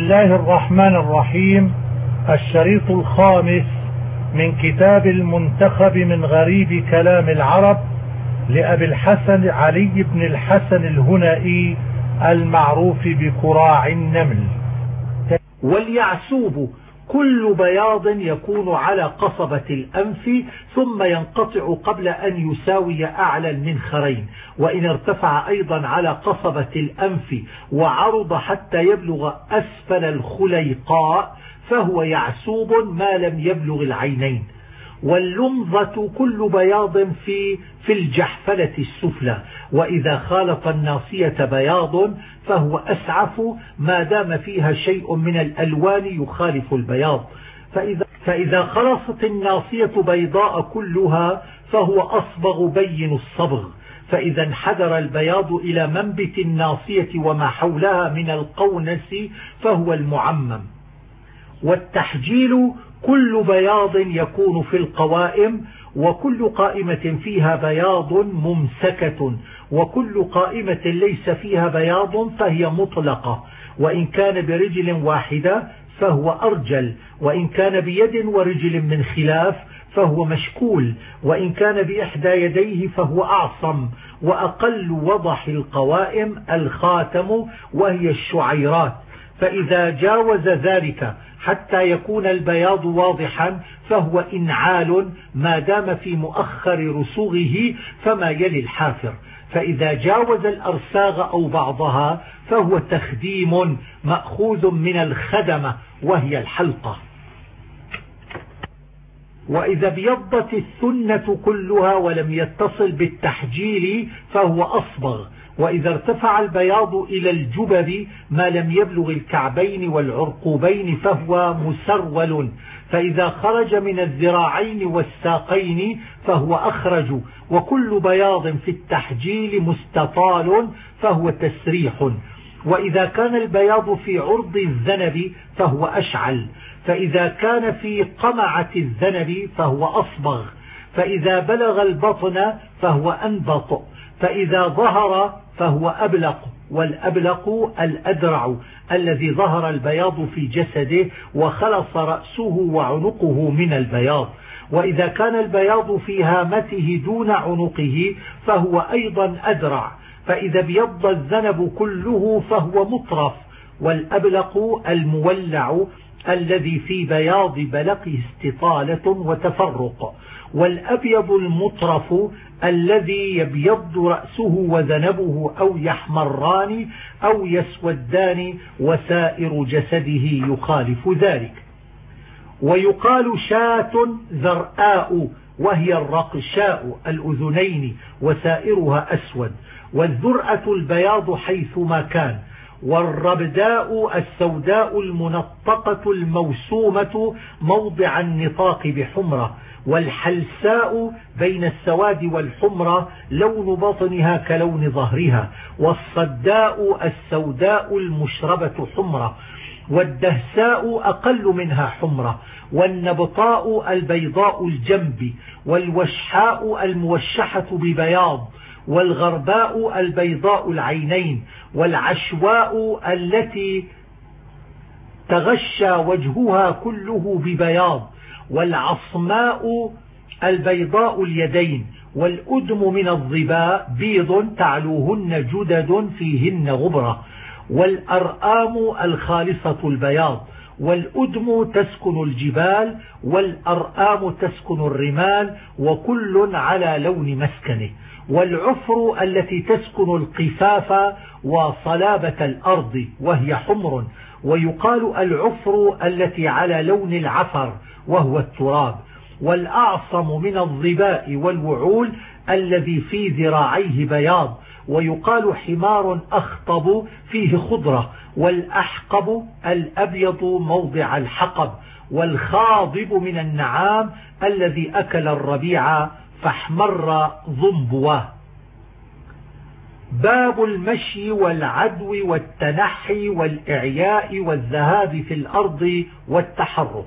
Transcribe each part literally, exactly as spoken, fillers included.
الله الرحمن الرحيم. الشريط الخامس من كتاب المنتخب من غريب كلام العرب لأبي الحسن علي بن الحسن الهنائي المعروف بكراع النمل. واليعسوب كل بياض يكون على قصبة الأنف ثم ينقطع قبل أن يساوي أعلى المنخرين، وإن ارتفع أيضا على قصبة الأنف وعرض حتى يبلغ أسفل الخليقاء فهو يعسوب ما لم يبلغ العينين. واللمظة كل بياض في في الجحفلة السفلى، وإذا خالط الناصية بياض فهو أسعف ما دام فيها شيء من الألوان يخالف البياض. فإذا, فإذا خلصت الناصية بيضاء كلها فهو أصبغ بين الصبغ. فإذا انحدر البياض إلى منبت الناصية وما حولها من القونس فهو المعمم. والتحجيل كل بياض يكون في القوائم، وكل قائمة فيها بياض ممسكة، وكل قائمة ليس فيها بياض فهي مطلقة، وإن كان برجل واحدة فهو أرجل، وإن كان بيد ورجل من خلاف فهو مشكول، وإن كان بإحدى يديه فهو أعصم. وأقل وضح القوائم الخاتم وهي الشعيرات، فإذا جاوز ذلك حتى يكون البياض واضحا فهو إنعال ما دام في مؤخر رسوغه فما يلي الحافر. فإذا جاوز الأرساغ أو بعضها فهو تخديم مأخوذ من الخدمة وهي الحلقة. وإذا ابيضت السنة كلها ولم يتصل بالتحجيل فهو أصبغ. وإذا ارتفع البياض إلى الجبب ما لم يبلغ الكعبين والعرقوبين فهو مسرول. فإذا خرج من الذراعين والساقين فهو أخرج. وكل بياض في التحجيل مستطال فهو تسريح. وإذا كان البياض في عرض الذنب فهو أشعل. فإذا كان في قمعة الذنب فهو أصبغ. فإذا بلغ البطن فهو أنبط. فإذا ظهر فهو أبلق. والأبلق الأدرع الذي ظهر البياض في جسده وخلص رأسه وعنقه من البياض. وإذا كان البياض في هامته دون عنقه فهو أيضا أدرع. فإذا ابيض الذنب كله فهو مطرف. والأبلق المولع الذي في بياض بلقه استطالة وتفرق. والأبيض المطرف الذي يبيض رأسه وذنبه أو يحمران أو يسودان وسائر جسده يخالف ذلك. ويقال شاة زرآء وهي الرقشاء الأذنين وسائرها أسود. والذرأة البياض حيثما كان. والربداء السوداء المنطقة الموسومة موضع النطاق بحمرة. والحلساء بين السواد والحمرة لون بطنها كلون ظهرها. والصداء السوداء المشربة حمرة. والدهساء أقل منها حمرة. والنبطاء البيضاء الجنب. والوشحاء الموشحة ببياض. والغرباء البيضاء العينين. والعشواء التي تغشى وجهها كله ببياض. والعصماء البيضاء اليدين. والأدم من الظباء بيض تعلوهن جدد فيهن غبرة. والأرآم الخالصة البياض. والأدم تسكن الجبال. والأرآم تسكن الرمال، وكل على لون مسكنه. والعفر التي تسكن القفاف وصلابة الأرض وهي حمر. ويقال العفر التي على لون العفر وهو التراب. والأعصم من الظباء والوعول الذي في ذراعيه بياض. ويقال حمار أخطب فيه خضرة. والأحقب الأبيض موضع الحقب. والخاضب من النعام الذي أكل الربيع فاحمر ضنبواه. باب المشي والعدو والتنحي والإعياء والذهاب في الأرض والتحرك.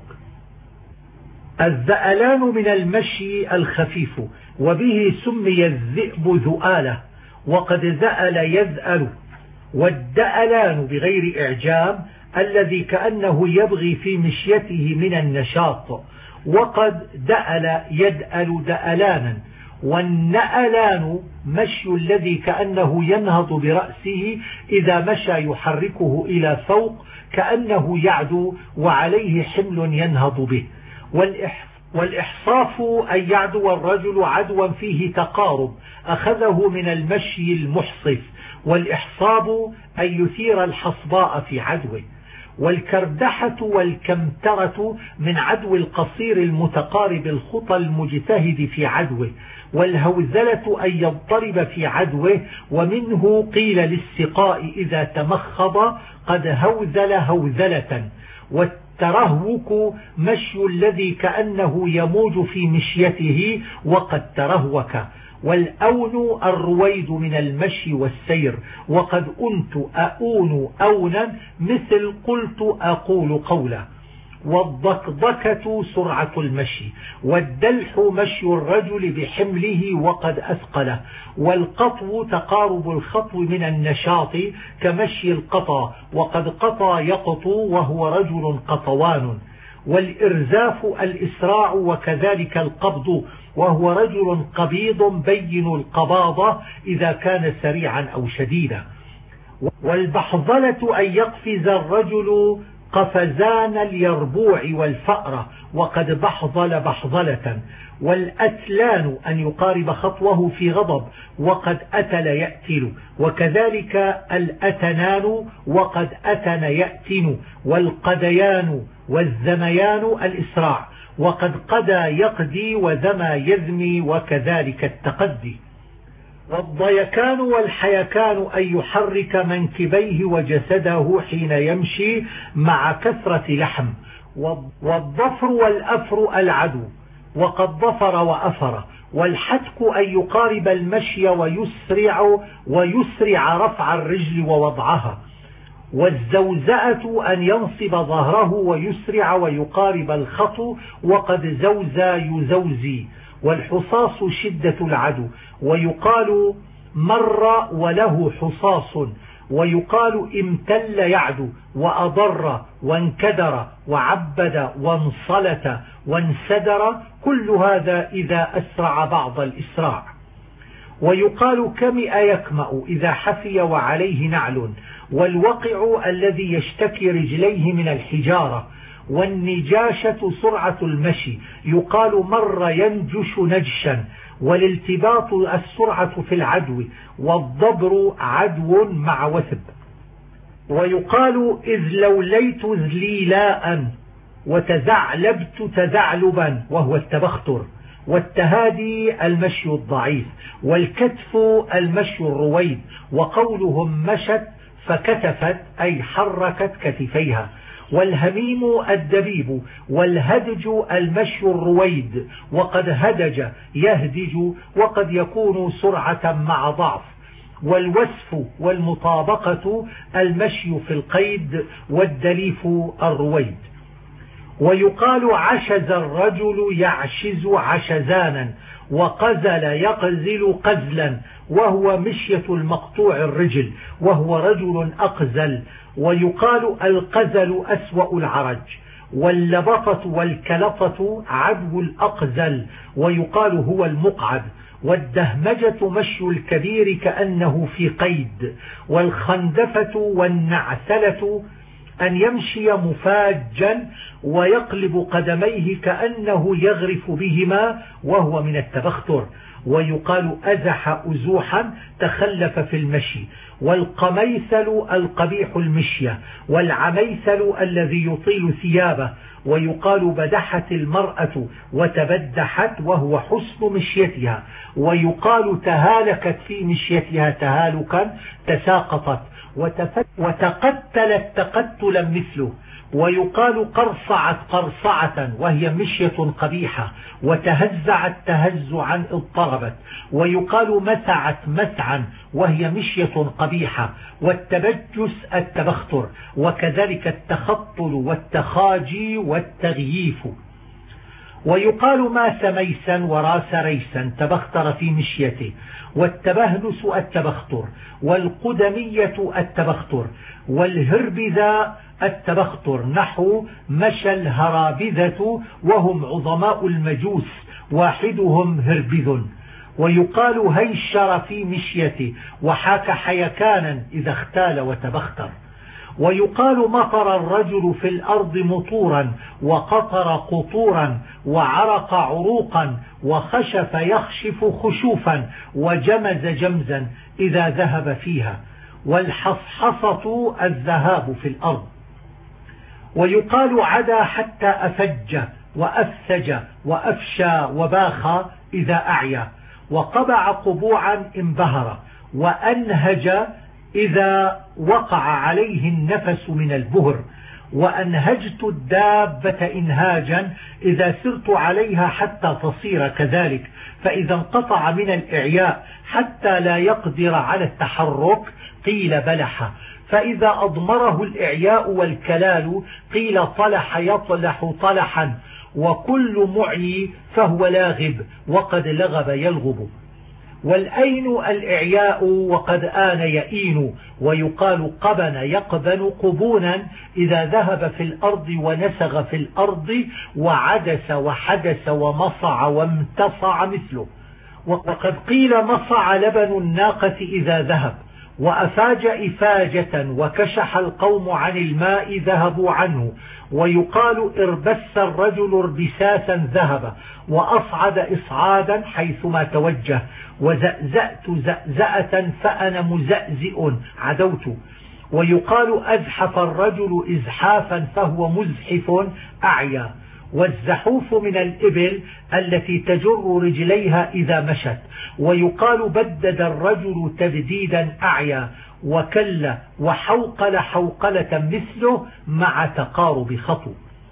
الذألان من المشي الخفيف، وبه سمي الذئب ذؤالة. وقد ذأل يذأل. والدألان بغير إعجام الذي كأنه يبغي في مشيته من النشاط، وقد دأل يدأل دألانا. والنألان مشي الذي كأنه ينهض برأسه إذا مشى يحركه إلى فوق كأنه يعدو وعليه حمل ينهض به. والإحصاف أن يعدو الرجل عدوا فيه تقارب أخذه من المشي المحصف، والإحصاب أن يثير الحصباء في عدوه. والكردحة والكمترة من عدو القصير المتقارب الخطى المجتهد في عدوه. والهوزلة أن يضطرب في عدوه، ومنه قيل للسقاء إذا تمخض قد هوزل هوزلة. والترهوك مشي الذي كأنه يموج في مشيته وقد ترهوك. والأون الرويد من المشي والسير، وقد أنت أؤون أونا مثل قلت أقول قولا. والضكضكة سرعة المشي. والدلح مشي الرجل بحمله وقد أثقله. والقطو تقارب الخطو من النشاط كمشي القطا، وقد قطا يقطو وهو رجل قطوان. والإرزاف الإسراع وكذلك القبض، وهو رجل قبيض بين القباضة إذا كان سريعا أو شديدا. والبحظلة أن يقفز الرجل قفزان اليربوع والفأرة، وقد بحظل بحظلة. والأتلان أن يقارب خطوه في غضب، وقد أتل يأتل. وكذلك الأتنان وقد أتن يأتن. والقديان والزميان الإسراع، وقد قدى يقدي وذمى يذمي، وكذلك التقدي. والضيكان والحيكان أن يحرك منكبيه وجسده حين يمشي مع كثرة لحم. والضفر والأفر العدو، وقد ضفر وأفر. والحتك أن يقارب المشي ويسرع ويسرع رفع الرجل ووضعها. والزوزأة أن ينصب ظهره ويسرع ويقارب الخطو، وقد زوزى يزوزي. والحصاص شدة العدو، ويقال مر وله حصاص. ويقال امتل يعدو وأضر وانكدر وعبد وانصلت وانسدر، كل هذا إذا أسرع بعض الإسراع. ويقال كمئ يكمأ إذا حفي وعليه نعل. والوقع الذي يشتكي رجليه من الحجارة. والنجاشة سرعة المشي، يقال مر ينجش نجشا. والالتباط السرعة في العدو. والضبر عدو مع وثب. ويقال إذ لوليت ذليلاء وتزعلبت تزعلبا، وهو التبختر. والتهادي المشي الضعيف. والكتف المشي الرويد. وقولهم مشت فكتفت أي حركت كتفيها. والهميم الدبيب. والهدج المشي الرويد، وقد هدج يهدج، وقد يكون سرعة مع ضعف. والوسف والمطابقة المشي في القيد. والدليف الرويد. ويقال عشز الرجل يعشز عشزانا، وقزل يقزل قزلا، وهو مشية المقطوع الرجل، وهو رجل أقزل. ويقال القزل أسوأ العرج. واللبطة والكلطة عدو الأقزل، ويقال هو المقعد. والدهمجة مشي الكبير كأنه في قيد. والخندفة والنعسلة أن يمشي مفاجا ويقلب قدميه كأنه يغرف بهما، وهو من التبختر. ويقال أزح أزوحا تخلف في المشي. والقميثل القبيح المشية. والعميثل الذي يطيل ثيابه. ويقال بدحت المرأة وتبدحت، وهو حسن مشيتها. ويقال تهالكت في مشيتها تهالكا تساقطت. وتقتلت تقتلا مثله. ويقال قرصعت قرصعة، وهي مشية قبيحة. وتهزعت تهزعا اضطربت. ويقال مسعت مسعا، وهي مشية قبيحة. والتبجس التبختر، وكذلك التخطل والتخاجي والتغييف. ويقال ماس ميسا وراس ريسا تبختر في مشيته، والتبهلس التبختر، والقدمية التبختر، والهربذا التبختر نحو مشى الهرابذة وهم عظماء المجوس واحدهم هربذ. ويقال هيشر في مشيته وحاك حيكانا إذا اختال وتبختر. ويقال مطر الرجل في الأرض مطورا وقطر قطورا وعرق عروقا وخشف يخشف خشوفا وجمز جمزا إذا ذهب فيها. والحصحصة الذهاب في الأرض. ويقال عدا حتى أفج وأفسج وأفشى وباخ إذا أعيا. وقبع قبوعا انبهر. وأنهج إذا وقع عليه النفس من البهر. وأنهجت الدابة إنهاجا إذا سرت عليها حتى تصير كذلك، فإذا انقطع من الإعياء حتى لا يقدر على التحرك قيل بلح. فإذا أضمره الإعياء والكلال قيل طلح يطلح طلحا. وكل معي فهو لاغب وقد لغب يلغب. والأين الإعياء وقد آن يئين. ويقال قبن يقبن قبونا إذا ذهب في الأرض ونسغ في الأرض وعدس وحدس ومصع وامتصع مثله. وقد قيل مصع لبن الناقة إذا ذهب. وأفاج إفاجة وكشح القوم عن الماء ذهبوا عنه. ويقال اربس الرجل اربساسا ذهب. وأصعد إصعادا حيثما توجه. وزأزأت زأزأة فأنا مزأزئ عدوت. ويقال أزحف الرجل إزحافا فهو مزحف أعيا. والزحوف من الإبل التي تجر رجليها إذا مشت. ويقال بدد الرجل تبديدا أعيا. وكل وحوقل حوقلة مثله مع تقارب خطو.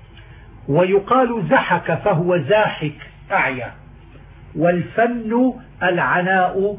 ويقال زحك فهو زاحك أعيا. والفن العناء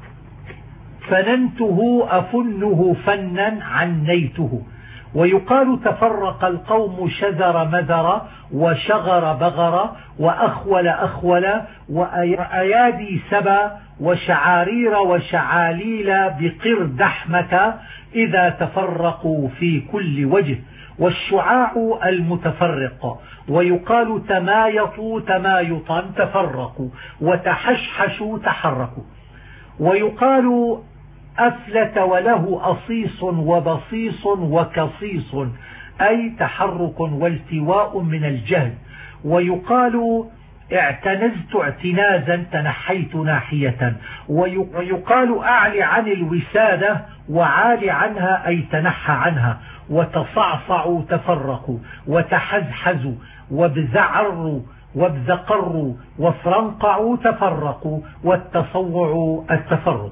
فننته أفنه فنا عنيته. ويقال تفرق القوم شذر مذر وشغر بغر وأخول أخول وأيادي سبا وشعارير وشعاليل بقر دحمة إذا تفرقوا في كل وجه. والشعاع المتفرق. ويقال تمايطوا تمايطا تفرقوا وتحشحشوا تحركوا. ويقال أفلت وله أصيص وبصيص وكصيص أي تحرك والتواء من الجهل. ويقال اعتنزت اعتنازا تنحيت ناحية. ويقال أعلي عن الوسادة وعالي عنها أي تنحى عنها. وتصعصعوا تفرقوا وتحزحزوا وابزعروا وابزقروا وفرنقعوا تفرقوا والتصوع التفرق.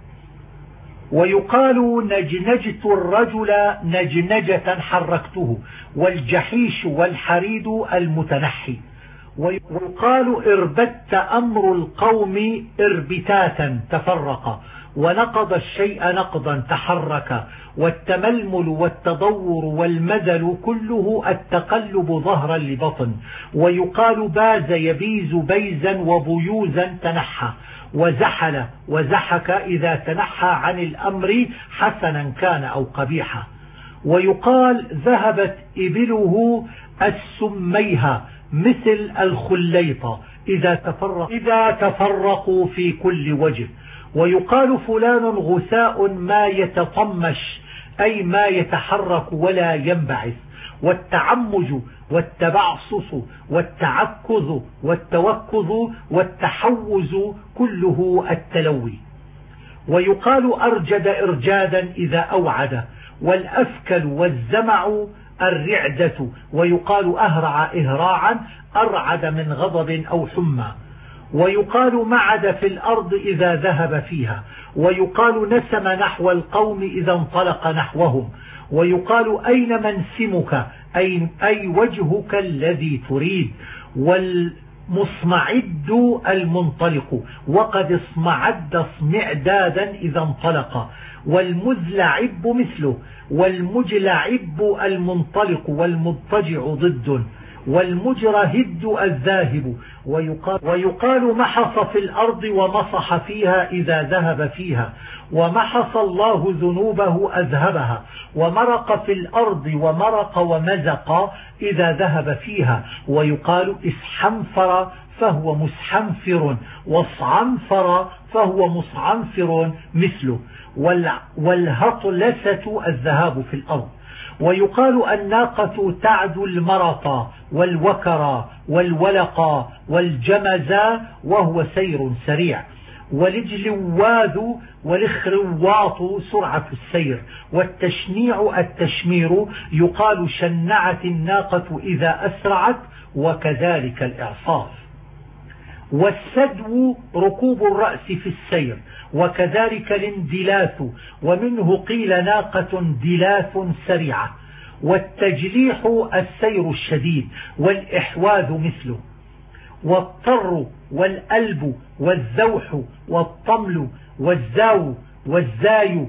ويقال نجنجت الرجل نجنجة حركته. والجحيش والحريد المتنحي. ويقال اربت أمر القوم اربتاتا تفرق. ونقض الشيء نقضا تحرك. والتململ والتضور والمذل كله التقلب ظهرا لبطن. ويقال باز يبيز بيزا وبيوزا تنحى. وزحل وزحك إذا تنحى عن الأمر حسنا كان أو قبيحا. ويقال ذهبت إبله السميها مثل الخليطة إذا تفرق إذا تفرقوا في كل وجه. ويقال فلان غثاء ما يتطمش أي ما يتحرك ولا ينبعث. والتعمج والتبعصص والتعكذ والتوكذ والتحوز كله التلوي. ويقال أرجد إرجادا إذا أوعد. والأفكل والزمع الرعدة. ويقال أهرع إهراعا أرعد من غضب أو حمى. ويقال معد في الأرض إذا ذهب فيها. ويقال نسم نحو القوم إذا انطلق نحوهم. ويقال أين منسمك أي, أي وجهك الذي تريد. والمصمعد المنطلق. وقد اصمعد اصمعدادا إذا انطلق. والمزلعب مثله. والمجلعب المنطلق والمضطجع ضد. والمجرى هد الذاهب. ويقال, ويقال محص في الأرض ومصح فيها إذا ذهب فيها، ومحص الله ذنوبه أذهبها، ومرق في الأرض ومرق ومزق إذا ذهب فيها. ويقال اسحنفر فهو مسحنفر، واصعنفر فهو مصعنفر مثله. والهطلسة الذهاب في الأرض. ويقال الناقة تعد المرط والوكر والولق والجمز وهو سير سريع. والجلواذ والخرواط سرعة السير. والتشنيع التشمير. يقال شنعت الناقة إذا أسرعت، وكذلك الإعصاف. والسدو ركوب الرأس في السير، وكذلك الاندلاث، ومنه قيل ناقة دلاث سريعة. والتجليح السير الشديد، والإحواذ مثله. والطر والألب والذوح والطمل والزاو والزاي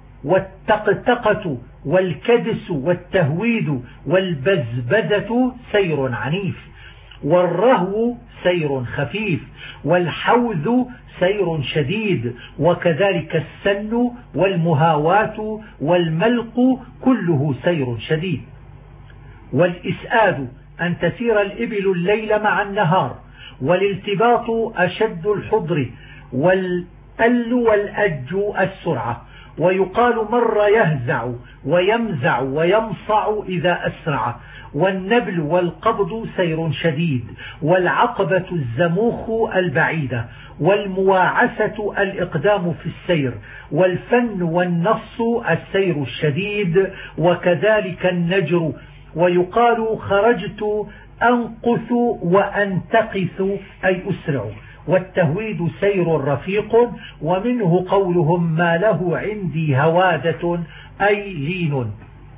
والتقتقة والكدس والتهويد والبزبزة سير عنيف. والرهو سير خفيف، والحوذ سير شديد، وكذلك السن والمهاوات والملق كله سير شديد. والإسآد أن تسير الإبل الليل مع النهار. والالتباط أشد الحضر. والأل والأج السرعة. ويقال مر يهزع ويمزع ويمصع إذا أسرع. والنبل والقبض سير شديد. والعقبة الزموخ البعيدة. والمواعسة الإقدام في السير. والفن والنص السير الشديد، وكذلك النجر. ويقال خرجت أنقث وأنتقث أي أسرع. والتهويد سير رفيق، ومنه قولهم ما له عندي هوادة أي لين.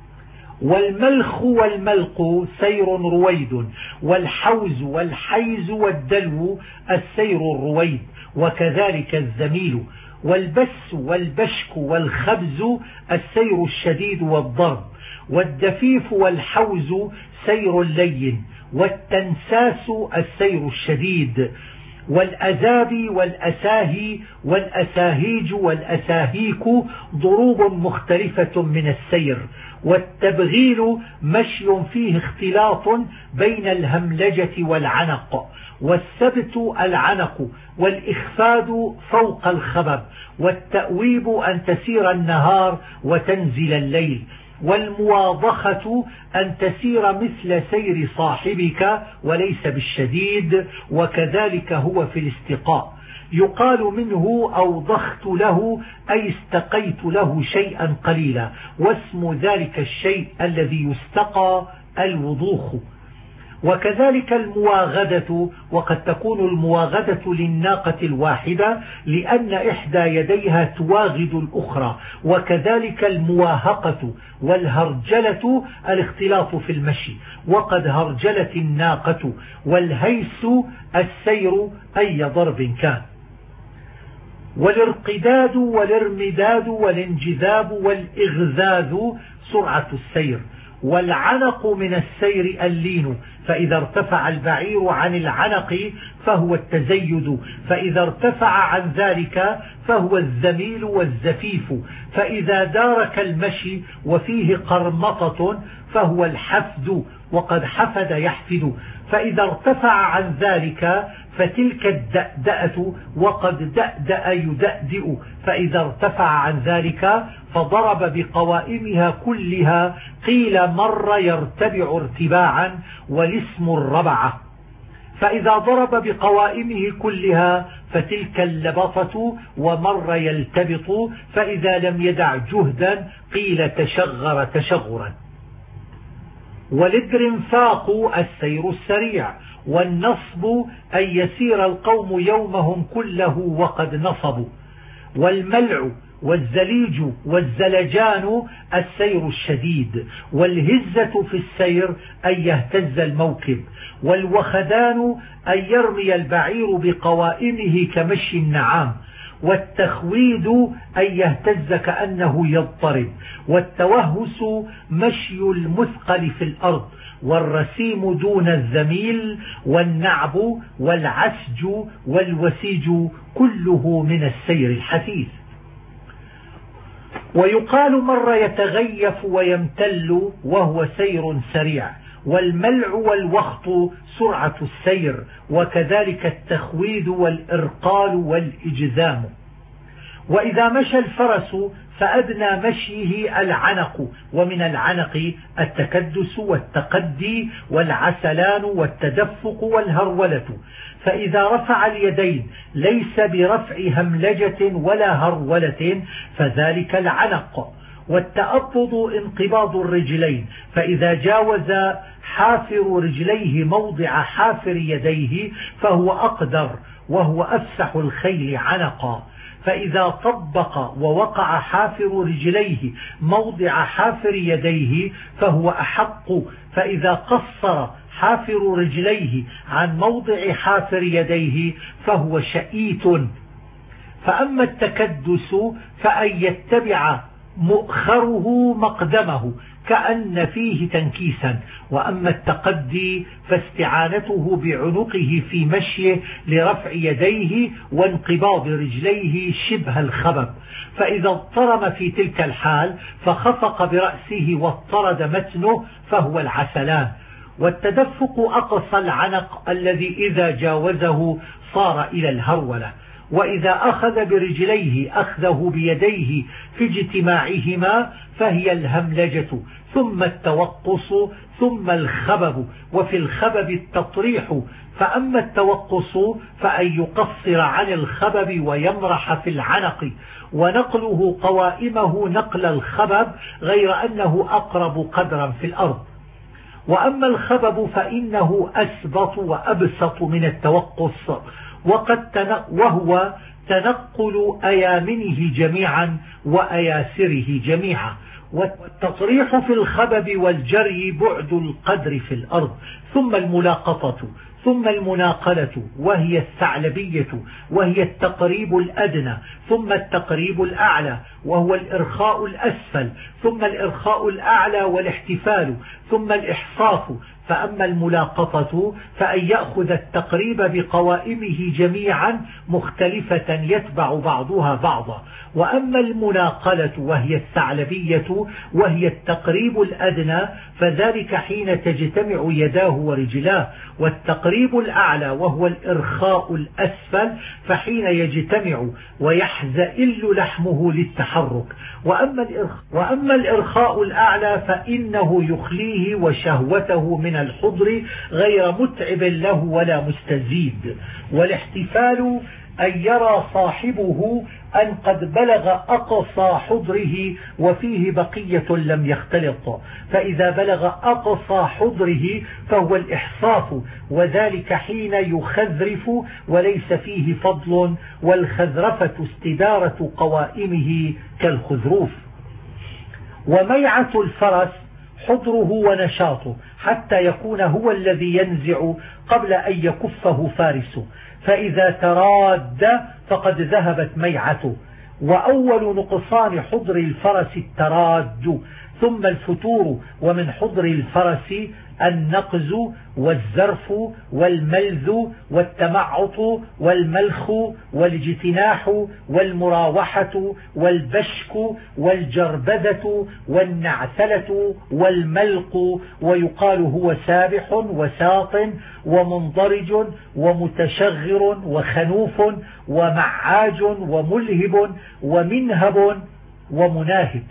والملخ والملق سير رويد. والحوز والحيز والدلو السير الرويد، وكذلك الزميل. والبس والبشك والخبز السير الشديد والضرب. والدفيف والحوز سير لين. والتنساس السير الشديد. والأزابي والأساهي والأساهيج والأساهيك ضروب مختلفة من السير. والتبغيل مشي فيه اختلاط بين الهملجة والعنق. والسبت العنق. والإخفاد فوق الخبب. والتأويب أن تسير النهار وتنزل الليل. والمواضخة أن تسير مثل سير صاحبك وليس بالشديد، وكذلك هو في الاستقاء. يقال منه أوضخت له أي استقيت له شيئا قليلا. واسم ذلك الشيء الذي يستقى الوضوخ. وكذلك المواغدة، وقد تكون المواغدة للناقة الواحدة لأن إحدى يديها تواغد الأخرى. وكذلك المواهقة. والهرجلة الاختلاط في المشي، وقد هرجلت الناقة. والهيس السير أي ضرب كان. والارقداد والارمداد والانجذاب والإغذاذ سرعة السير. والعنق من السير اللين، فإذا ارتفع البعير عن العنق فهو التزيد، فإذا ارتفع عن ذلك فهو الزميل والزفيف، فإذا دارك المشي وفيه قرمطة فهو الحفد، وقد حفد يحفد، فإذا ارتفع عن ذلك فتلك الدأدأة، وقد دأدأ يدأدئ، فإذا ارتفع عن ذلك فضرب بقوائمها كلها، قيل مر يرتبع ارتباعا والاسم الربعة، فإذا ضرب بقوائمه كلها فتلك اللبطة، ومر يلتبط، فإذا لم يدع جهدا قيل تشغر تشغرا. والادرنفاق السير السريع، والنصب أن يسير القوم يومهم كله وقد نصبوا. والملع والزليج والزلجان السير الشديد، والهزة في السير أن يهتز الموكب. والوخدان أن يرمي البعير بقوائمه كمشي النعام. والتخويد أن يهتز كأنه يضطرب، والتوهس مشي المثقل في الأرض، والرسيم دون الذميل، والنعب والعسج والوسيج كله من السير الحثيث. ويقال مر يتغيف ويمتل وهو سير سريع، والملع والوخط سرعة السير، وكذلك التخويد والإرقال والإجزام. وإذا مشى الفرس فأدنى مشيه العنق، ومن العنق التكدس والتقدي والعسلان والتدفق والهرولة. فإذا رفع اليدين ليس برفع هملجة ولا هرولة فذلك العنق. والتأبض انقباض الرجلين، فإذا جاوز حافر رجليه موضع حافر يديه فهو أقدر وهو أفسح الخيل عنقا. فإذا طبق ووقع حافر رجليه موضع حافر يديه فهو أحق. فإذا قصر حافر رجليه عن موضع حافر يديه فهو شئيت. فأما التكدس فأن يتبع مؤخره مقدمه كأن فيه تنكيسا. وأما التقدي فاستعانته بعنقه في مشيه لرفع يديه وانقباض رجليه شبه الخبب. فإذا اضطرم في تلك الحال فخفق برأسه واضطرد متنه فهو العسلان. والتدفق أقصى العنق الذي إذا جاوزه صار إلى الهرولة. وإذا أخذ برجليه أخذه بيديه في اجتماعهما فهي الهملجة، ثم التوقص، ثم الخبب، وفي الخبب التطريح. فأما التوقص فأن يقصر عن الخبب ويمرح في العنق، ونقله قوائمه نقل الخبب غير أنه أقرب قدرا في الأرض. وأما الخبب فإنه أسبط وأبسط من التوقص، وقد تن... وهو تنقل أيامنه جميعا وأياسره جميعا. والتطريح في الخبب والجري بعد القدر في الأرض، ثم الملاقطة، ثم المناقلة وهي الثعلبية وهي التقريب الأدنى، ثم التقريب الأعلى وهو الإرخاء الأسفل، ثم الإرخاء الأعلى والاحتفال، ثم الإحصاف. فأما الملاقطة فأن يأخذ التقريب بقوائمه جميعا مختلفة يتبع بعضها بعضا. وأما المناقلة وهي الثعلبية وهي التقريب الأدنى فذلك حين تجتمع يداه ورجلاه. والتقريب الأعلى وهو الإرخاء الأسفل فحين يجتمع ويحزئل لحمه للتحرك. وأما الإرخاء, وأما الإرخاء الأعلى فإنه يخليه وشهوته من الحضر غير متعب له ولا مستزيد. والاحتفال أن يرى صاحبه أن قد بلغ أقصى حضره وفيه بقية لم يختلط. فإذا بلغ أقصى حضره فهو الإحصاف، وذلك حين يخذرف وليس فيه فضل، والخذرفة استدارة قوائمه كالخذروف. وميعة الفرس حضره ونشاطه حتى يكون هو الذي ينزع قبل أن يكفه فارسه، فإذا تراد فقد ذهبت ميعته. وأول نقصان حضر الفرس التراد، ثم الفتور. ومن حضر الفرس النقز والزرف والملذ والتمعط والملخ والاجتناح والمراوحة والبشك والجربذة والنعثلة والملق. ويقال هو سابح وساط ومنضرج ومتشغر وخنوف ومعاج وملهب ومنهب ومناهب.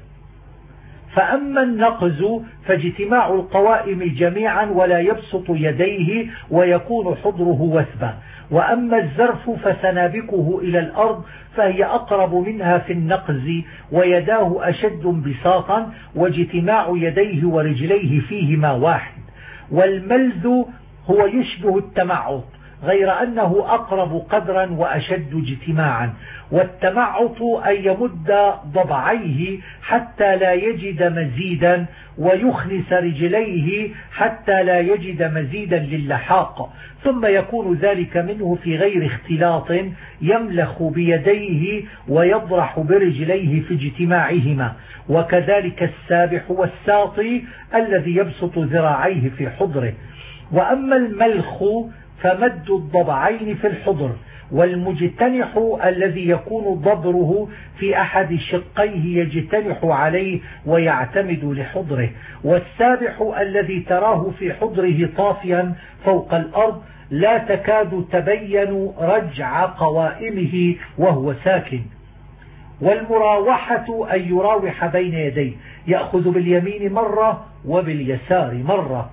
فأما النقز فاجتماع القوائم جميعا ولا يبسط يديه ويكون حضره وثبا. وأما الزرف فسنابكه إلى الأرض فهي أقرب منها في النقز، ويداه أشد انبساطا، واجتماع يديه ورجليه فيهما واحد. والملذ هو يشبه التمعط غير أنه أقرب قدرا وأشد اجتماعا. والتمعط أن يمد ضبعيه حتى لا يجد مزيدا ويخنس رجليه حتى لا يجد مزيدا للحاق، ثم يكون ذلك منه في غير اختلاط يملخ بيديه ويضرح برجليه في اجتماعهما. وكذلك السابح والساطي الذي يبسط ذراعيه في حضره. وأما الملخ فمد الضبعين في الحضر، والمجتنح الذي يكون ضبره في أحد شقيه يجتنح عليه ويعتمد لحضره. والسابح الذي تراه في حضره طافيا فوق الأرض لا تكاد تبين رجع قوائمه وهو ساكن. والمراوحة أن يراوح بين يديه، يأخذ باليمين مرة وباليسار مرة.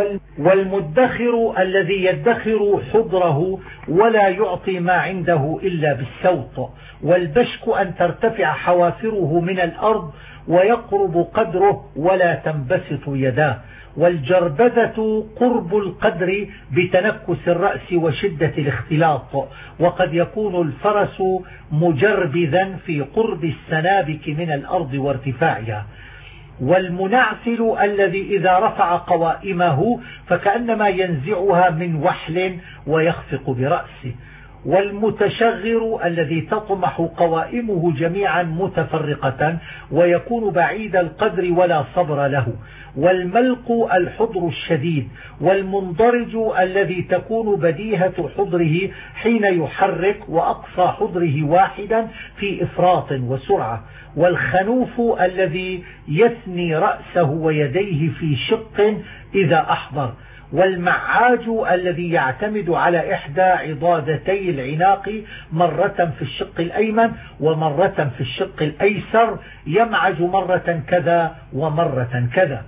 والمدخر الذي يدخر حضره ولا يعطي ما عنده إلا بالسوط. والبشك أن ترتفع حوافره من الأرض ويقرب قدره ولا تنبسط يداه. والجربذة قرب القدر بتنكس الرأس وشدة الاختلاط، وقد يكون الفرس مجربذا في قرب السنابك من الأرض وارتفاعها. والمنعسل الذي إذا رفع قوائمه فكأنما ينزعها من وحل ويخفق برأسه. والمتشغر الذي تطمح قوائمه جميعا متفرقة ويكون بعيد القدر ولا صبر له. والملق الحضر الشديد. والمنضرج الذي تكون بديهة حضره حين يحرك وأقصى حضره واحدا في إفراط وسرعة. والخنوف الذي يثني رأسه ويديه في شق إذا أحضر. والمعاج الذي يعتمد على إحدى عضادتي العناق مرة في الشق الأيمن ومرة في الشق الأيسر، يمعج مرة كذا ومرة كذا.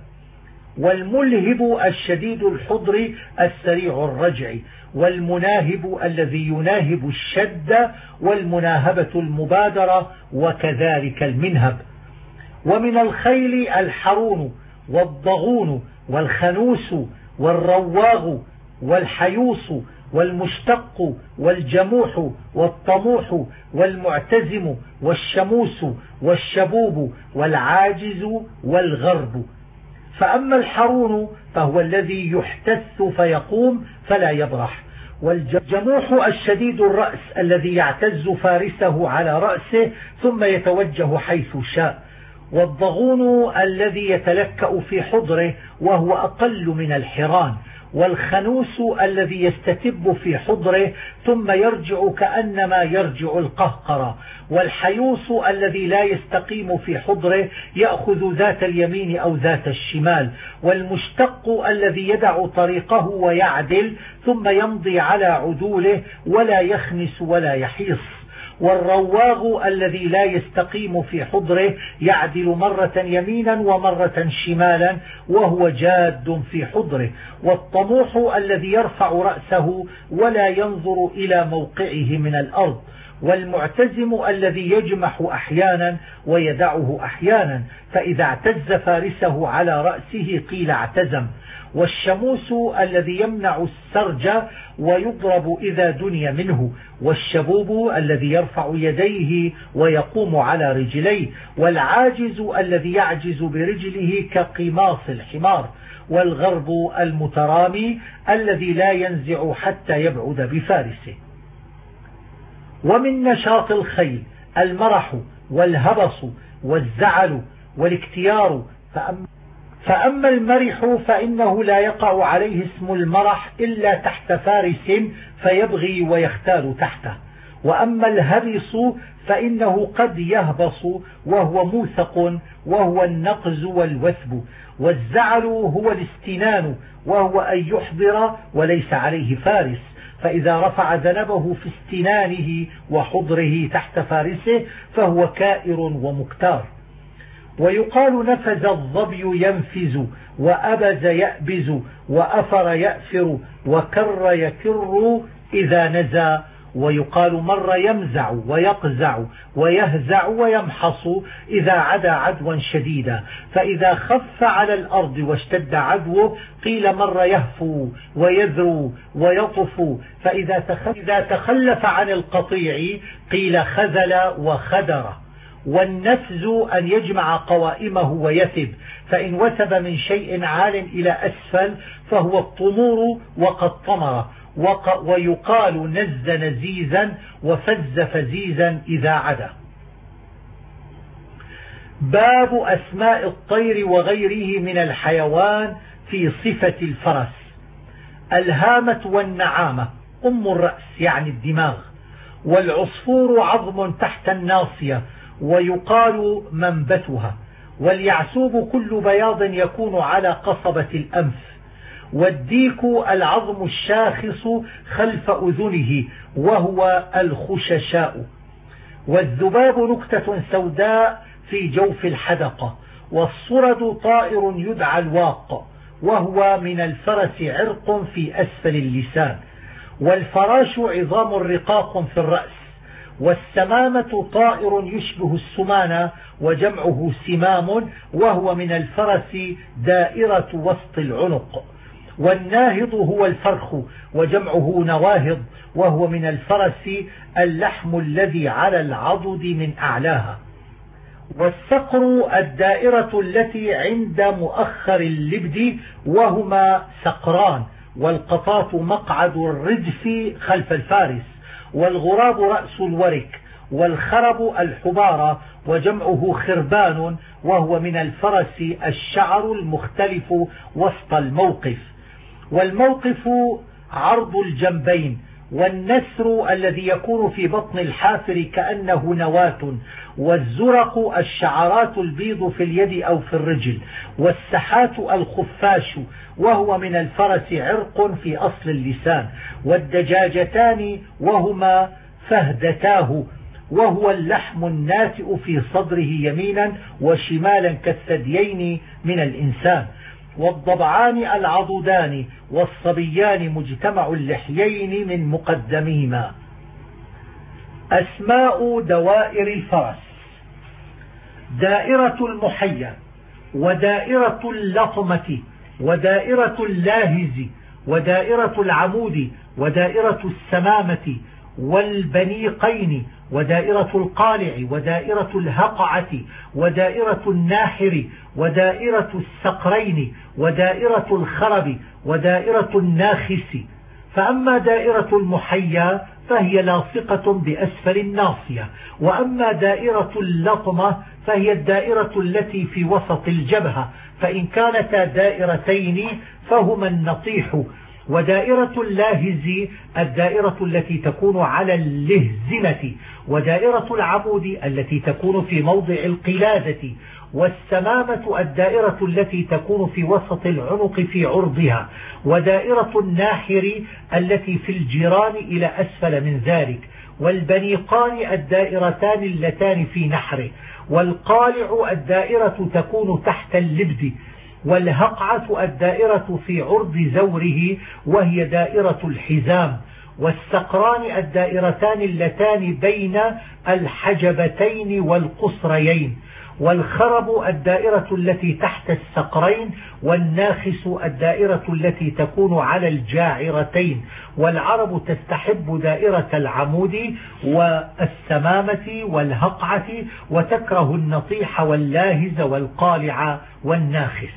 والملهب الشديد الحضر السريع الرجع. والمناهب الذي يناهب الشد. والمناهبة المبادرة وكذلك المنهب. ومن الخيل الحرون والضغون والخنوس والرواغ والحيوص والمشتق والجموح والطموح والمعتزم والشموس والشبوب والعاجز والغرب. فأما الحرون فهو الذي يحتث فيقوم فلا يبرح. والجموح الشديد الرأس الذي يعتز فارسه على رأسه ثم يتوجه حيث شاء. والضغون الذي يتلكأ في حضره وهو أقل من الحران. والخنوس الذي يستتب في حضره ثم يرجع كأنما يرجع القهقرة. والحيوص الذي لا يستقيم في حضره يأخذ ذات اليمين أو ذات الشمال. والمشتق الذي يدع طريقه ويعدل ثم يمضي على عدوله ولا يخنس ولا يحيص. والرواغ الذي لا يستقيم في حضره يعدل مرة يمينا ومرة شمالا وهو جاد في حضره. والطموح الذي يرفع رأسه ولا ينظر إلى موقعه من الأرض. والمعتزم الذي يجمح أحيانا ويدعه أحيانا، فإذا اعتز فارسه على رأسه قيل اعتزم. والشموس الذي يمنع السرج ويضرب إذا دني منه. والشبوب الذي يرفع يديه ويقوم على رجليه. والعاجز الذي يعجز برجله كقماص الحمار. والغرب المترامي الذي لا ينزع حتى يبعد بفارسه. ومن نشاط الخيل المرح والهبص والزعل والاكتيار. فأما فأما المرح فإنه لا يقع عليه اسم المرح إلا تحت فارس فيبغي ويختال تحته. وأما الهبص فإنه قد يهبص وهو موثق وهو النقز والوثب. والزعل هو الاستنان وهو أن يحضر وليس عليه فارس، فإذا رفع ذنبه في استنانه وحضره تحت فارسه فهو كائر ومكتار. ويقال نفذ الظبي ينفذ وأبز يأبز وأفر يأفر وكر يكر إذا نزى ويقال مر يمزع ويقزع ويهزع ويمحص إذا عدا عدوا شديدا. فإذا خف على الأرض واشتد عدوه قيل مر يهفو ويذرو ويطف. فإذا تخلف عن القطيع قيل خذل وخدر. والنفز أن يجمع قوائمه ويثب، فإن وثب من شيء عال إلى أسفل فهو الطمور وقد طمر. ويقال نز نزيزا وفز فزيزا إذا عدا. باب أسماء الطير وغيره من الحيوان في صفة الفرس. الهامة والنعامة أم الرأس يعني الدماغ، والعصفور عظم تحت الناصية ويقال منبتها، واليعسوب كل بياض يكون على قصبة الأنف، والديك العظم الشاخص خلف أذنه وهو الخششاء، والذباب نكتة سوداء في جوف الحدقة، والصرد طائر يدعى الواق وهو من الفرس عرق في أسفل اللسان، والفراش عظام رقاق في الرأس، والسمامة طائر يشبه السمانة وجمعه سمام وهو من الفرس دائرة وسط العنق، والناهض هو الفرخ وجمعه نواهض وهو من الفرس اللحم الذي على العضد من أعلاها، والصقر الدائرة التي عند مؤخر اللبد وهما صقران، والقطاط مقعد الردف خلف الفارس، والغراب رأس الورك، والخرب الحبارة وجمعه خربان وهو من الفرس الشعر المختلف وسط الموقف، والموقف عرض الجنبين، والنسر الذي يكون في بطن الحافر كأنه نواة، والزرق الشعرات البيض في اليد أو في الرجل، والسحات الخفاش وهو من الفرس عرق في أصل اللسان، والدجاجتان وهما فهدتاه وهو اللحم الناتئ في صدره يمينا وشمالا كالثديين من الإنسان، والضبعان العضدان، والصبيان مجتمع اللحيين من مقدمهما. أسماء دوائر الفرس: دائرة المحيا، ودائرة اللطمة، ودائرة اللاهز، ودائرة العمود، ودائرة السمامة والبنيقين، ودائرة القالع، ودائرة الهقعة، ودائرة الناحر، ودائرة السقرين، ودائرة الخرب، ودائرة الناخس. فأما دائرة المحيا فهي لاصقة بأسفل الناصية، وأما دائرة اللطمة فهي الدائرة التي في وسط الجبهة، فإن كانتا دائرتين فهما النطيح. ودائرة اللاهز الدائرة التي تكون على اللهزمة، ودائرة العمود التي تكون في موضع القلادة، والسمامة الدائرة التي تكون في وسط العنق في عرضها، ودائرة الناحر التي في الجيران إلى أسفل من ذلك، والبنيقان الدائرتان اللتان في نحره، والقالع الدائرة تكون تحت اللبد، والهقعة الدائرة في عرض زوره وهي دائرة الحزام، والسقران الدائرتان اللتان بين الحجبتين والقصريين، والخرب الدائرة التي تحت السقرين، والناخس الدائرة التي تكون على الجاعرتين. والعرب تستحب دائرة العمود والسمامة والهقعة، وتكره النطيح واللاهز والقالع والناخس.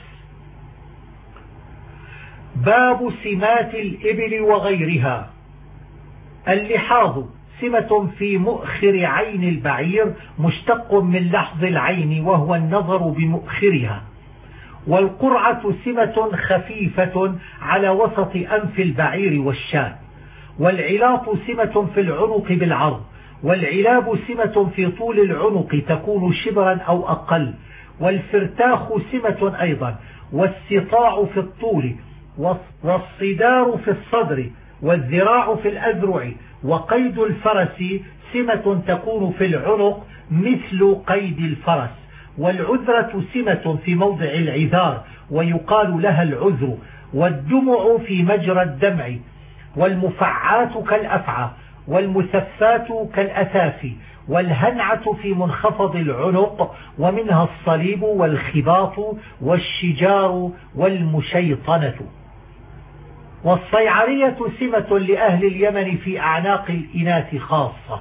باب سمات الإبل وغيرها. اللحاظ سمة في مؤخر عين البعير مشتق من لحظ العين وهو النظر بمؤخرها. والقرعة سمة خفيفة على وسط أنف البعير والشاة. والعلاط سمة في العنق بالعرض. والعلاب سمة في طول العنق تكون شبرا أو أقل. والفرتاخ سمة أيضا. والسطاع في الطول. والصدار في الصدر. والذراع في الأذرع. وقيد الفرس سمة تكون في العنق مثل قيد الفرس. والعذرة سمة في موضع العذار ويقال لها العذر. والدمع في مجرى الدمع. والمفعات كالأفعى. والمسفات كالأثاف، والهنعة في منخفض العنق، ومنها الصليب والخباط والشجار والمشيطنة. والصيعرية سمة لأهل اليمن في أعناق الإناث خاصة.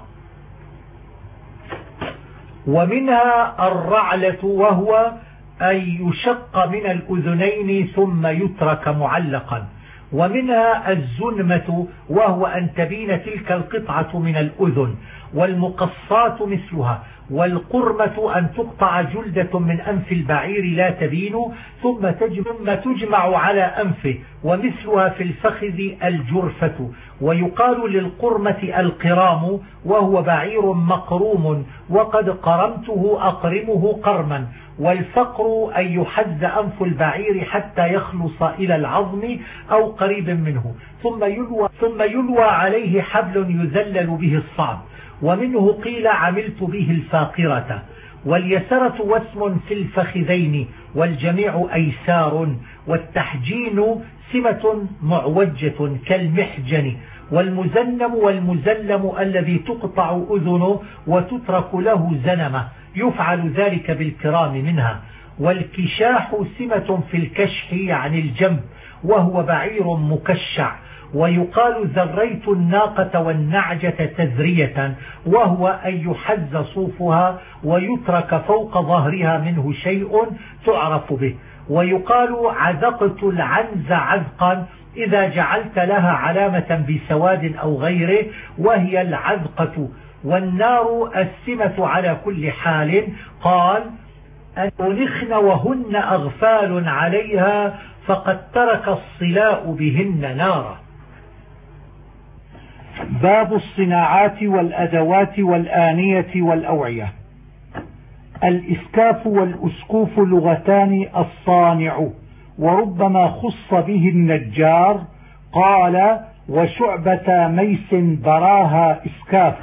ومنها الرعلة، وهو أن يشق من الأذنين ثم يترك معلقا. ومنها الزنمة، وهو أن تبين تلك القطعة من الأذن. والمقصات مثلها. والقرمة أن تقطع جلدة من أنف البعير لا تبين ثم تجمع على أنفه، ومثلها في الفخذ الجرفة. ويقال للقرمة القرام، وهو بعير مقروم وقد قرمته أقرمه قرما. والفقر أن يحز أنف البعير حتى يخلص إلى العظم أو قريب منه، ثم يلوى, ثم يلوى عليه حبل يذلل به الصعب. ومنه قيل عملت به الفاقرة. واليسرة واسم في الفخذين، والجميع أيسار. والتحجين سمة معوجة كالمحجن. والمزنم والمزلم الذي تقطع أذنه وتترك له زنمة، يفعل ذلك بالكرام منها. والكشاح سمة في الكشح عن الجنب، وهو بعير مكشع. ويقال ذريت الناقة والنعجة تذرية، وهو أن يحز صوفها ويترك فوق ظهرها منه شيء تعرف به. ويقال عذقت العنز عذقا إذا جعلت لها علامة بسواد أو غيره، وهي العذقة. والنار السمة على كل حال. قال أنخن وهن أغفال عليها، فقد ترك الصلاء بهن نارا. باب الصناعات والأدوات والآنية والأوعية. الإسكاف والأسكوف لغتان الصانع، وربما خص به النجار. قال وشعبة ميس براها إسكاف.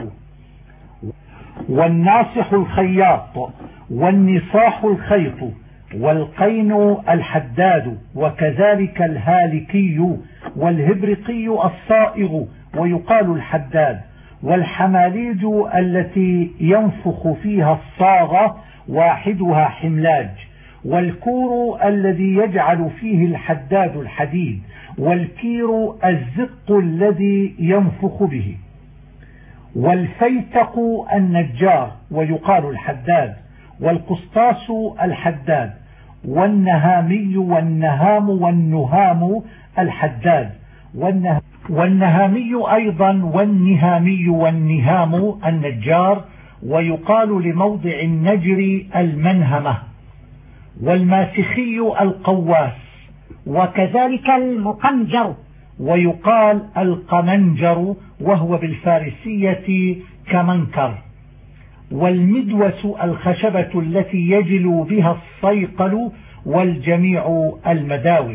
والناصح الخياط، والنصاح الخيط، والقين الحداد، وكذلك الهالكي، والهبرقي الصائغ ويقال الحداد. والحماليج التي ينفخ فيها الصاغة واحدها حملاج. والكور الذي يجعل فيه الحداد الحديد. والكير الزق الذي ينفخ به. والفيتق النجار ويقال الحداد. والقسطاس الحداد. والنهامي والنهام والنهام الحداد. والنهامي أيضا والنهامي والنهام النجار، ويقال لموضع النجر المنهمة. والماسخي القواس، وكذلك المقنجر ويقال القمنجر، وهو بالفارسية كمنكر. والمدوس الخشبة التي يجلو بها الصيقل، والجميع المداوس.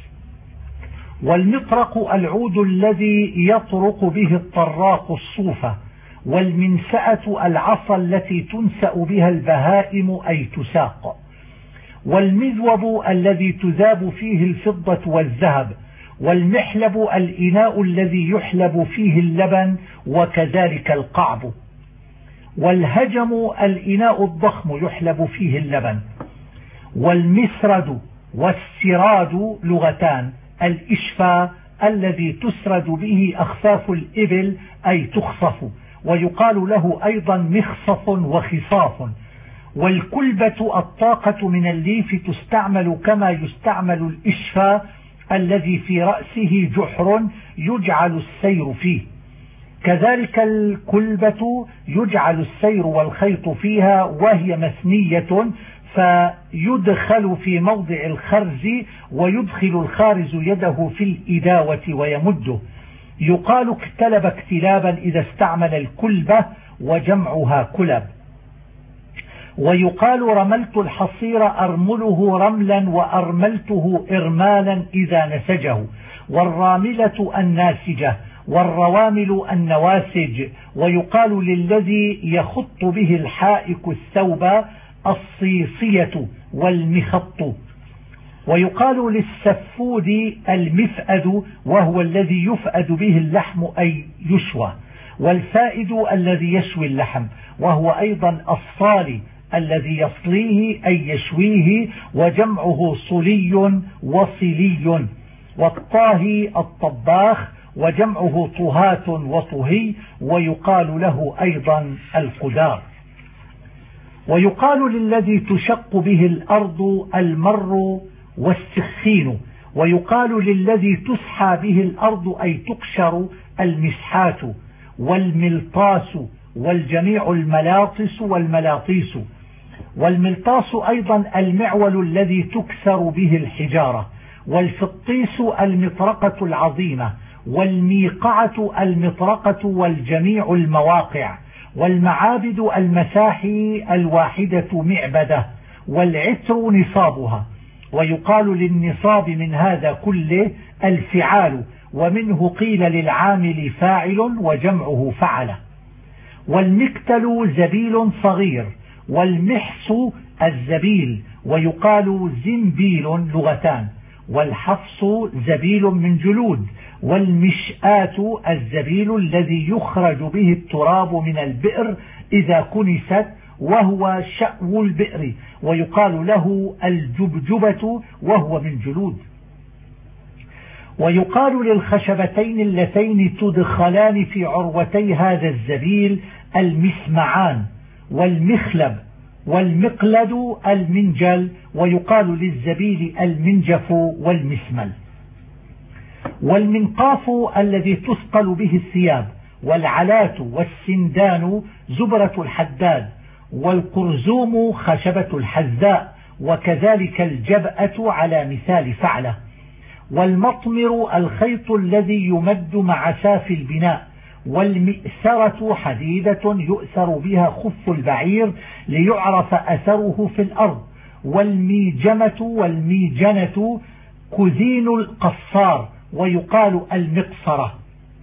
والمطرق العود الذي يطرق به الطراق الصوفة. والمنسأة العصا التي تنسأ بها البهائم أي تساق. والمذوب الذي تذاب فيه الفضة والذهب. والمحلب الإناء الذي يحلب فيه اللبن، وكذلك القعب. والهجم الإناء الضخم يحلب فيه اللبن. والمسرد والسراد لغتان، الإشفاء الذي تسرد به أخفاف الإبل أي تخصف، ويقال له أيضا مخصف وخصاف. والكلبة الطاقة من الليف تستعمل كما يستعمل الإشفاء الذي في رأسه جحر يجعل السير فيه. كذلك الكلبة يجعل السير والخيط فيها، وهي مثنية، فيدخل في موضع الخرز، ويدخل الخارز يده في الإداوة ويمده. يقال اكتلب اكتلابا إذا استعمل الكلبة، وجمعها كلب. ويقال رملت الحصير أرمله رملا، وأرملته إرمالا إذا نسجه. والراملة الناسجة، والروامل النواسج. ويقال للذي يخط به الحائك الثوب الصيصية والمخط. ويقال للسفود المفأد، وهو الذي يفأد به اللحم أي يشوى. والفائد الذي يشوي اللحم، وهو أيضا الصالي الذي يصليه أي يشويه، وجمعه صلي وصلي. والطاهي الطباخ، وجمعه طهاة وطهي، ويقال له أيضا القدار. ويقال للذي تشق به الأرض المر والسخين، ويقال للذي تسحى به الأرض أي تقشر المسحات والملطاس، والجميع الملاطس والملاطيس. والملطاس أيضا المعول الذي تكسر به الحجارة، والفطيس المطرقة العظيمة، والميقعة المطرقة والجميع المواقع، والمعابد المساحي الواحدة معبدة، والعتر نصابها. ويقال للنصاب من هذا كله الفعال، ومنه قيل للعامل فاعل وجمعه فعله. والمكتل زبيل صغير، والمحص الزبيل، ويقال زنبيل لغتان. والحفص زبيل من جلود، والمشآت الزبيل الذي يخرج به التراب من البئر إذا كنست، وهو شأو البئر، ويقال له الجبجبة وهو من جلود. ويقال للخشبتين اللتين تدخلان في عروتي هذا الزبيل المسمعان، والمخلب، والمقلد المنجل، ويقال للزبيل المنجف والمسمل. والمنقاف الذي تثقل به الثياب، والعلات والسندان زبرة الحداد، والقرزوم خشبة الحذاء، وكذلك الجبأة على مثال فعله. والمطمر الخيط الذي يمد مع ساف البناء، والمئسرة حديدة يؤثر بها خف البعير ليعرف أثره في الأرض. والميجمة والميجنة كذين القصار، ويقال المقصرة.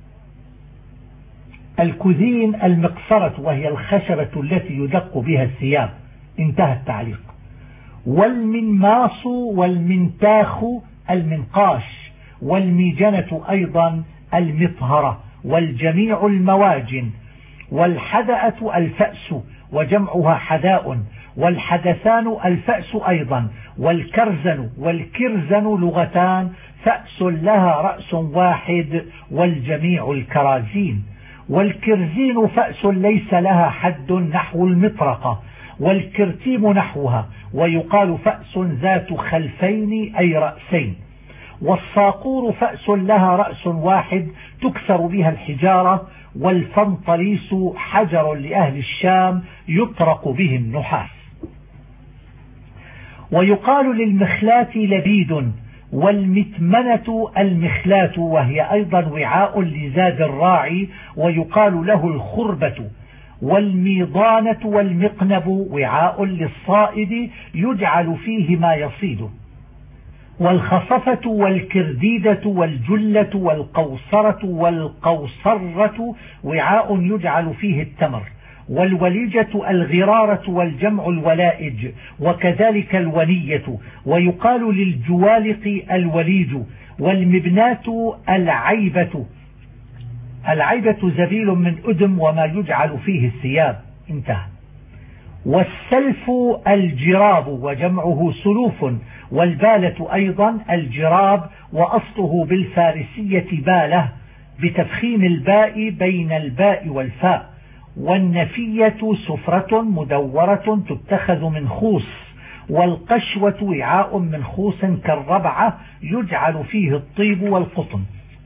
الكذين المقصرة، وهي الخشبة التي يدق بها الثياب. انتهى التعليق. والمنماص والمنتاخ المنقاش، والميجنة أيضا المطهرة، والجميع المواجن. والحدأة الفأس، وجمعها حداء، والحدثان الفأس أيضا. والكرزن والكرزن لغتان، فأس لها رأس واحد، والجميع الكرازين. والكرزين فأس ليس لها حد نحو المطرقة، والكرتيم نحوها، ويقال فأس ذات خلفين أي رأسين. والصاقور فأس لها رأس واحد تكسر بها الحجارة. والفنطليس حجر لأهل الشام يطرق به النحاس. ويقال للمخلات لبيد. والمتمنة المخلات، وهي أيضا وعاء لزاد الراعي، ويقال له الخربة. والميضانة والمقنب وعاء للصائد يجعل فيه ما يصيده. والخصفة والكرديدة والجلة والقوصرة والقوصرة وعاء يجعل فيه التمر. والوليجة الغرارة والجمع الولائج، وكذلك الونية. ويقال للجوالق الوليج. والمبنات العيبة، العيبة زبيل من أدم وما يجعل فيه الثياب. انتهى. والسلف الجراب، وجمعه سلوف. والبالة أيضا الجراب، وأصله بالفارسية بالة بتفخيم الباء بين الباء والفاء. والنفية سفرة مدورة تتخذ من خوص. والقشوة وعاء من خوص كالربعة يجعل فيه الطيب والقطن.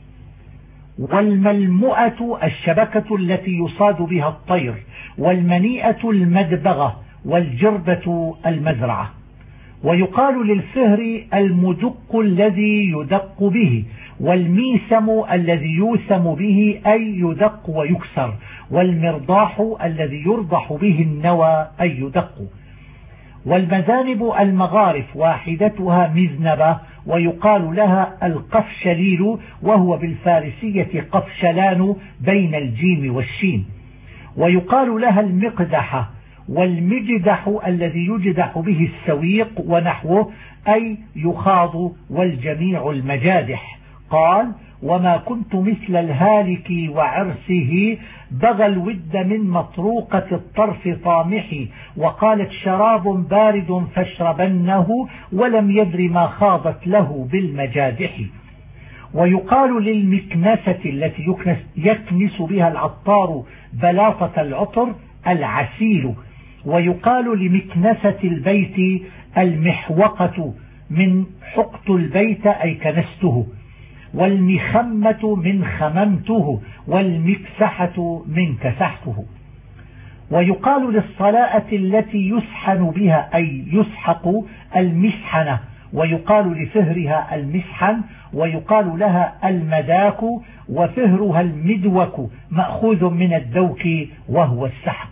والملمؤة الشبكة التي يصاد بها الطير. والمنيئة المدبغة. والجربة المزرعة. ويقال للفهر المدق الذي يدق به. والميسم الذي يوسم به أي يدق ويكسر. والمرضاح الذي يرضح به النوى أي يدق. والمذانب المغارف، واحدتها مذنبة، ويقال لها القفشليل، وهو بالفارسية قفشلان بين الجيم والشين. ويقال لها المقدحة. والمجدح الذي يجدح به السويق ونحوه أي يخاض، والجميع المجادح. قال: وما كنت مثل الهالك وعرسه، بغى الود من مطروقة الطرف طامحي، وقالت شراب بارد فاشربنه، ولم يدر ما خاضت له بالمجادح. ويقال للمكنسة التي يكنس بها العطار بلاطة العطر العسيل. ويقال لمكنسة البيت المحوقة من حقت البيت أي كنسته. والمخمة من خممته، والمكسحة من كسحته. ويقال للصلاة التي يسحن بها أي يسحق المسحنة، ويقال لفهرها المسحن، ويقال لها المداك، وفهرها المدوك مأخوذ من الدوك وهو السحق.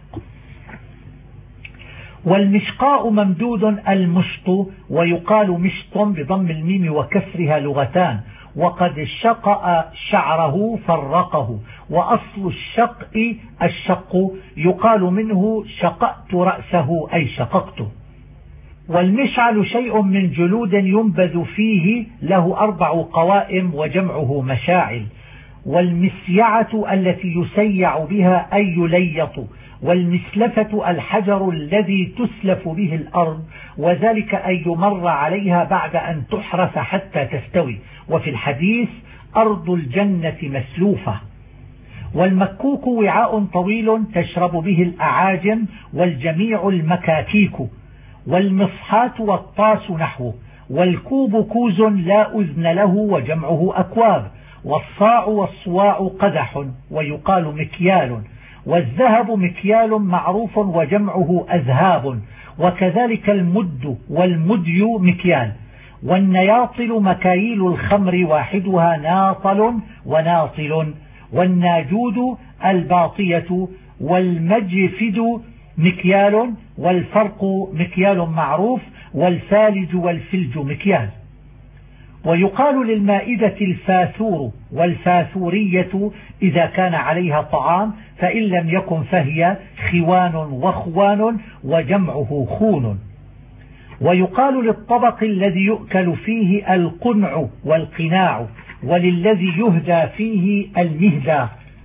والمشقاء ممدود المشط، ويقال مشط بضم الميم وكسرها لغتان. وقد شقأ شعره فرقه، وأصل الشق الشق، يقال منه شقأت رأسه أي شققته. والمشعل شيء من جلود ينبذ فيه، له أربع قوائم وجمعه مشاعل. والمسيعة التي يسيع بها أي يليط. والمسلفة الحجر الذي تسلف به الأرض، وذلك أن يمر عليها بعد أن تحرث حتى تستوي. وفي الحديث أرض الجنة مسلوفة. والمكوك وعاء طويل تشرب به الأعاجم، والجميع المكاكيك. والمصحات والطاس نحوه. والكوب كوز لا أذن له وجمعه أكواب. والصاع والصواع قدح، ويقال مكيال. والذهب مكيال معروف وجمعه أذهاب. وكذلك المد والمدي مكيال. والنياطل مكاييل الخمر، واحدها ناطل وناطل. والناجود الباطية. والمجفد مكيال. والفرق مكيال معروف. والفالج والفلج مكيال. ويقال للمائدة الفاثور والفاثورية إذا كان عليها طعام، فإن لم يكن فهي خوان وخوان وجمعه خون. ويقال للطبق الذي يؤكل فيه القنع والقناع، وللذي يهدى فيه المهدى.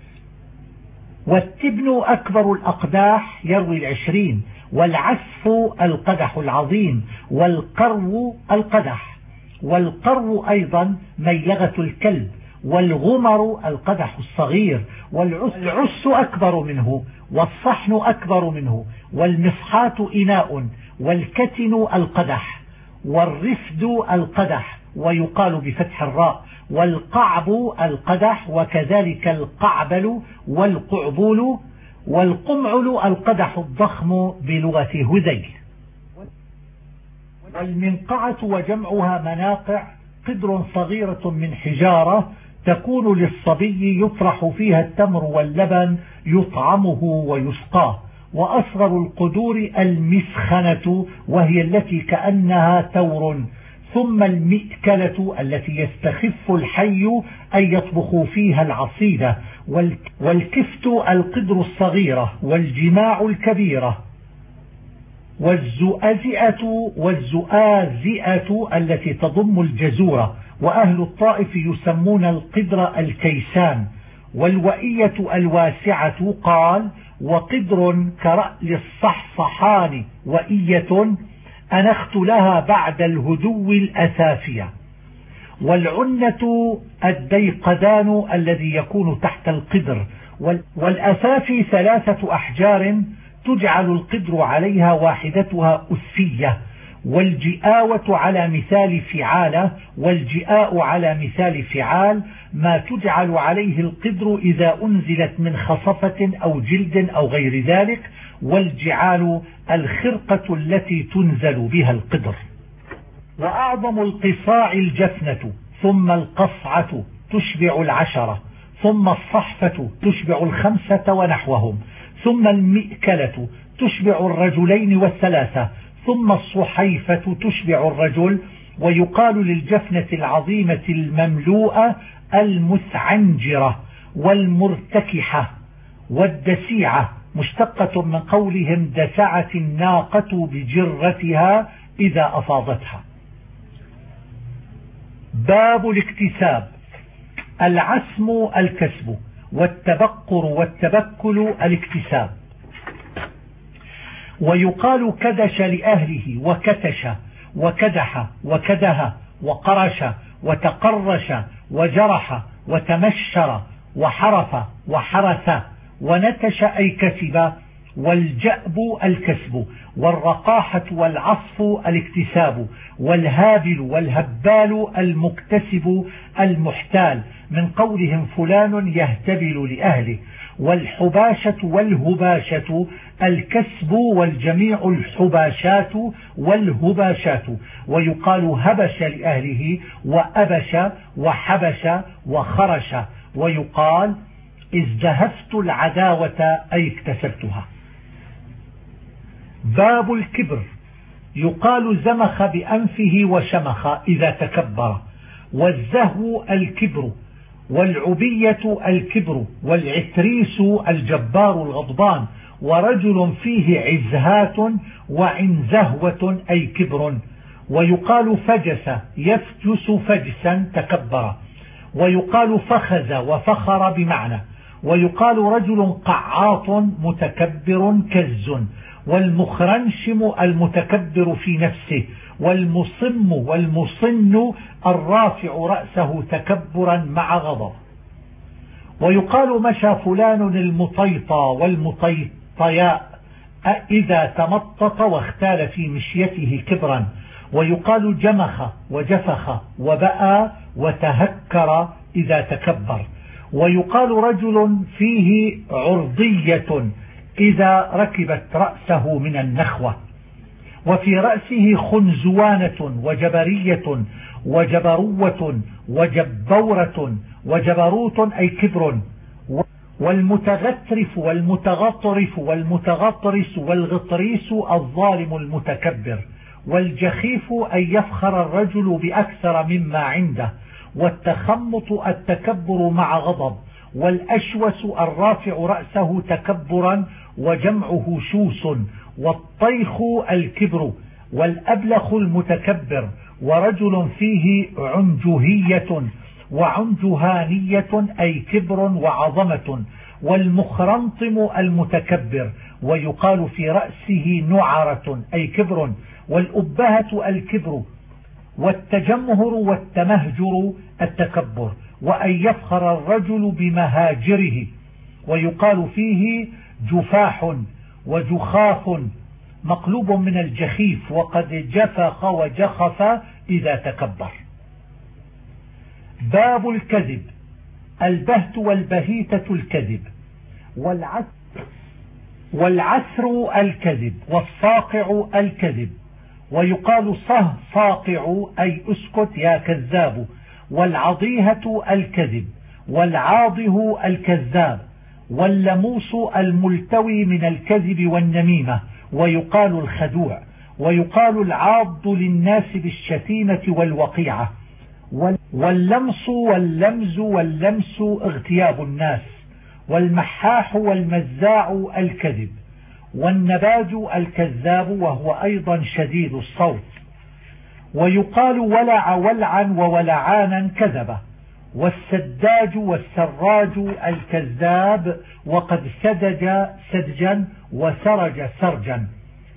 والتبن أكبر الأقداح يروي العشرين. والعسف القدح العظيم. والقرو القدح. والقرو أيضا ميغة الكلب. والغمر القدح الصغير. والعس أكبر منه. والصحن أكبر منه. والمصحات إناء. والكتن القدح. والرفد القدح، ويقال بفتح الراء. والقعب القدح، وكذلك القعبل والقعبول. والقمعل القدح الضخم بلغة هذيل. والمنقعة وجمعها مناقع، قدر صغيرة من حجارة تكون للصبي يطرح فيها التمر واللبن يطعمه ويسقاه. وأصغر القدور المسخنة، وهي التي كأنها تور. ثم المئكلة التي يستخف الحي أن يطبخ فيها العصيدة. والكفت القدر الصغيرة. والجماع الكبيرة. والزؤازئة والزؤازئة التي تضم الجزورة. وأهل الطائف يسمون القدر الكيسان. والوئية الواسعة قال: وقدر كرأل الصحصحان وئية، أنخت لها بعد الهدو الأسافية. والعنة الديقدان الذي يكون تحت القدر. والأسافي ثلاثة أحجار تجعل القدر عليها، واحدتها أسفية. والجئاوة على مثال فعالة. والجئاء على مثال فعال، ما تجعل عليه القدر إذا أنزلت من خصفة أو جلد أو غير ذلك. والجعال الخرقة التي تنزل بها القدر. وأعظم القصاع الجفنة، ثم القصعة تشبع العشرة، ثم الصحفة تشبع الخمسة ونحوهم، ثم المئكلة تشبع الرجلين والثلاثة، ثم الصحيفة تشبع الرجل. ويقال للجفنة العظيمة المملوءة المسعنجرة والمرتكحة والدسيعة، مشتقة من قولهم دسعت الناقة بجرتها إذا أفاضتها. باب الاكتساب. العسم الكسب، والتبقر والتبكل الاكتساب. ويقال كدش لأهله وكتش وكدح وكده وقرش وتقرش وجرح وتمشر وحرف وحرث ونتش أي كسب. والجأب الكسب، والرقاحة والعصف الاكتساب، والهابل والهبال المكتسب المحتال، من قولهم فلان يهتبل لأهله. والحباشة والهباشة الكسب، والجميع الحباشات والهباشات. ويقال هبش لأهله وأبش وحبش وخرش. ويقال ازدهفت العداوة أي اكتسبتها. باب الكبر، يقال زمخ بأنفه وشمخ إذا تكبر. والزهو الكبر، والعبية الكبر، والعتريس الجبار الغضبان. ورجل فيه عزهات وعنزهوة أي كبر. ويقال فجس يفجس فجسا تكبر. ويقال فخز وفخر بمعنى. ويقال رجل قعاط متكبر كز. والمخرنشم المتكبر في نفسه. والمصم والمصن الرافع رأسه تكبرا مع غضب. ويقال مشى فلان المطيطى والمطيطياء إذا تمطط واختال في مشيته كبرا. ويقال جمخ وجفخ وبأى وتهكر إذا تكبر. ويقال رجل فيه عرضية إذا ركبت رأسه من النخوة. وفي رأسه خنزوانة وجبرية وجبروة وجبورة وجبروت أي كبر. والمتغترف والمتغطرف والمتغطرس والغطريس الظالم المتكبر. والجخيف أن يفخر الرجل بأكثر مما عنده. والتخمط التكبر مع غضب. والأشوس الرافع رأسه تكبرا وجمعه شوس. والطيخ الكبر. والأبلخ المتكبر. ورجل فيه عنجهية وعنجهانية أي كبر وعظمة. والمخرنطم المتكبر. ويقال في رأسه نعرة أي كبر. والأبهة الكبر. والتجمهر والتمهجر التكبر. وأن يفخر الرجل بمهاجره. ويقال فيه جفاح وجخاف مقلوب من الجخيف، وقد جفخ وجخف إذا تكبر. باب الكذب، البهت والبهيتة الكذب. والعسر, والعسر الكذب. والصاقع الكذب. ويقال صه صاقع أي اسكت يا كذاب. والعضيهة الكذب. والعاضه الكذاب. واللموس الملتوي من الكذب والنميمة. ويقال الخدوع. ويقال العاض للناس بالشتيمة والوقيعة. واللمس واللمز واللمس اغتياب الناس. والمحاح والمزاع الكذب. والنباج الكذاب وهو أيضا شديد الصوت. ويقال ولع ولعا وولعانا كذبة. والسداج والسراج الكذاب، وقد سدج سدجا وسرج سرجا.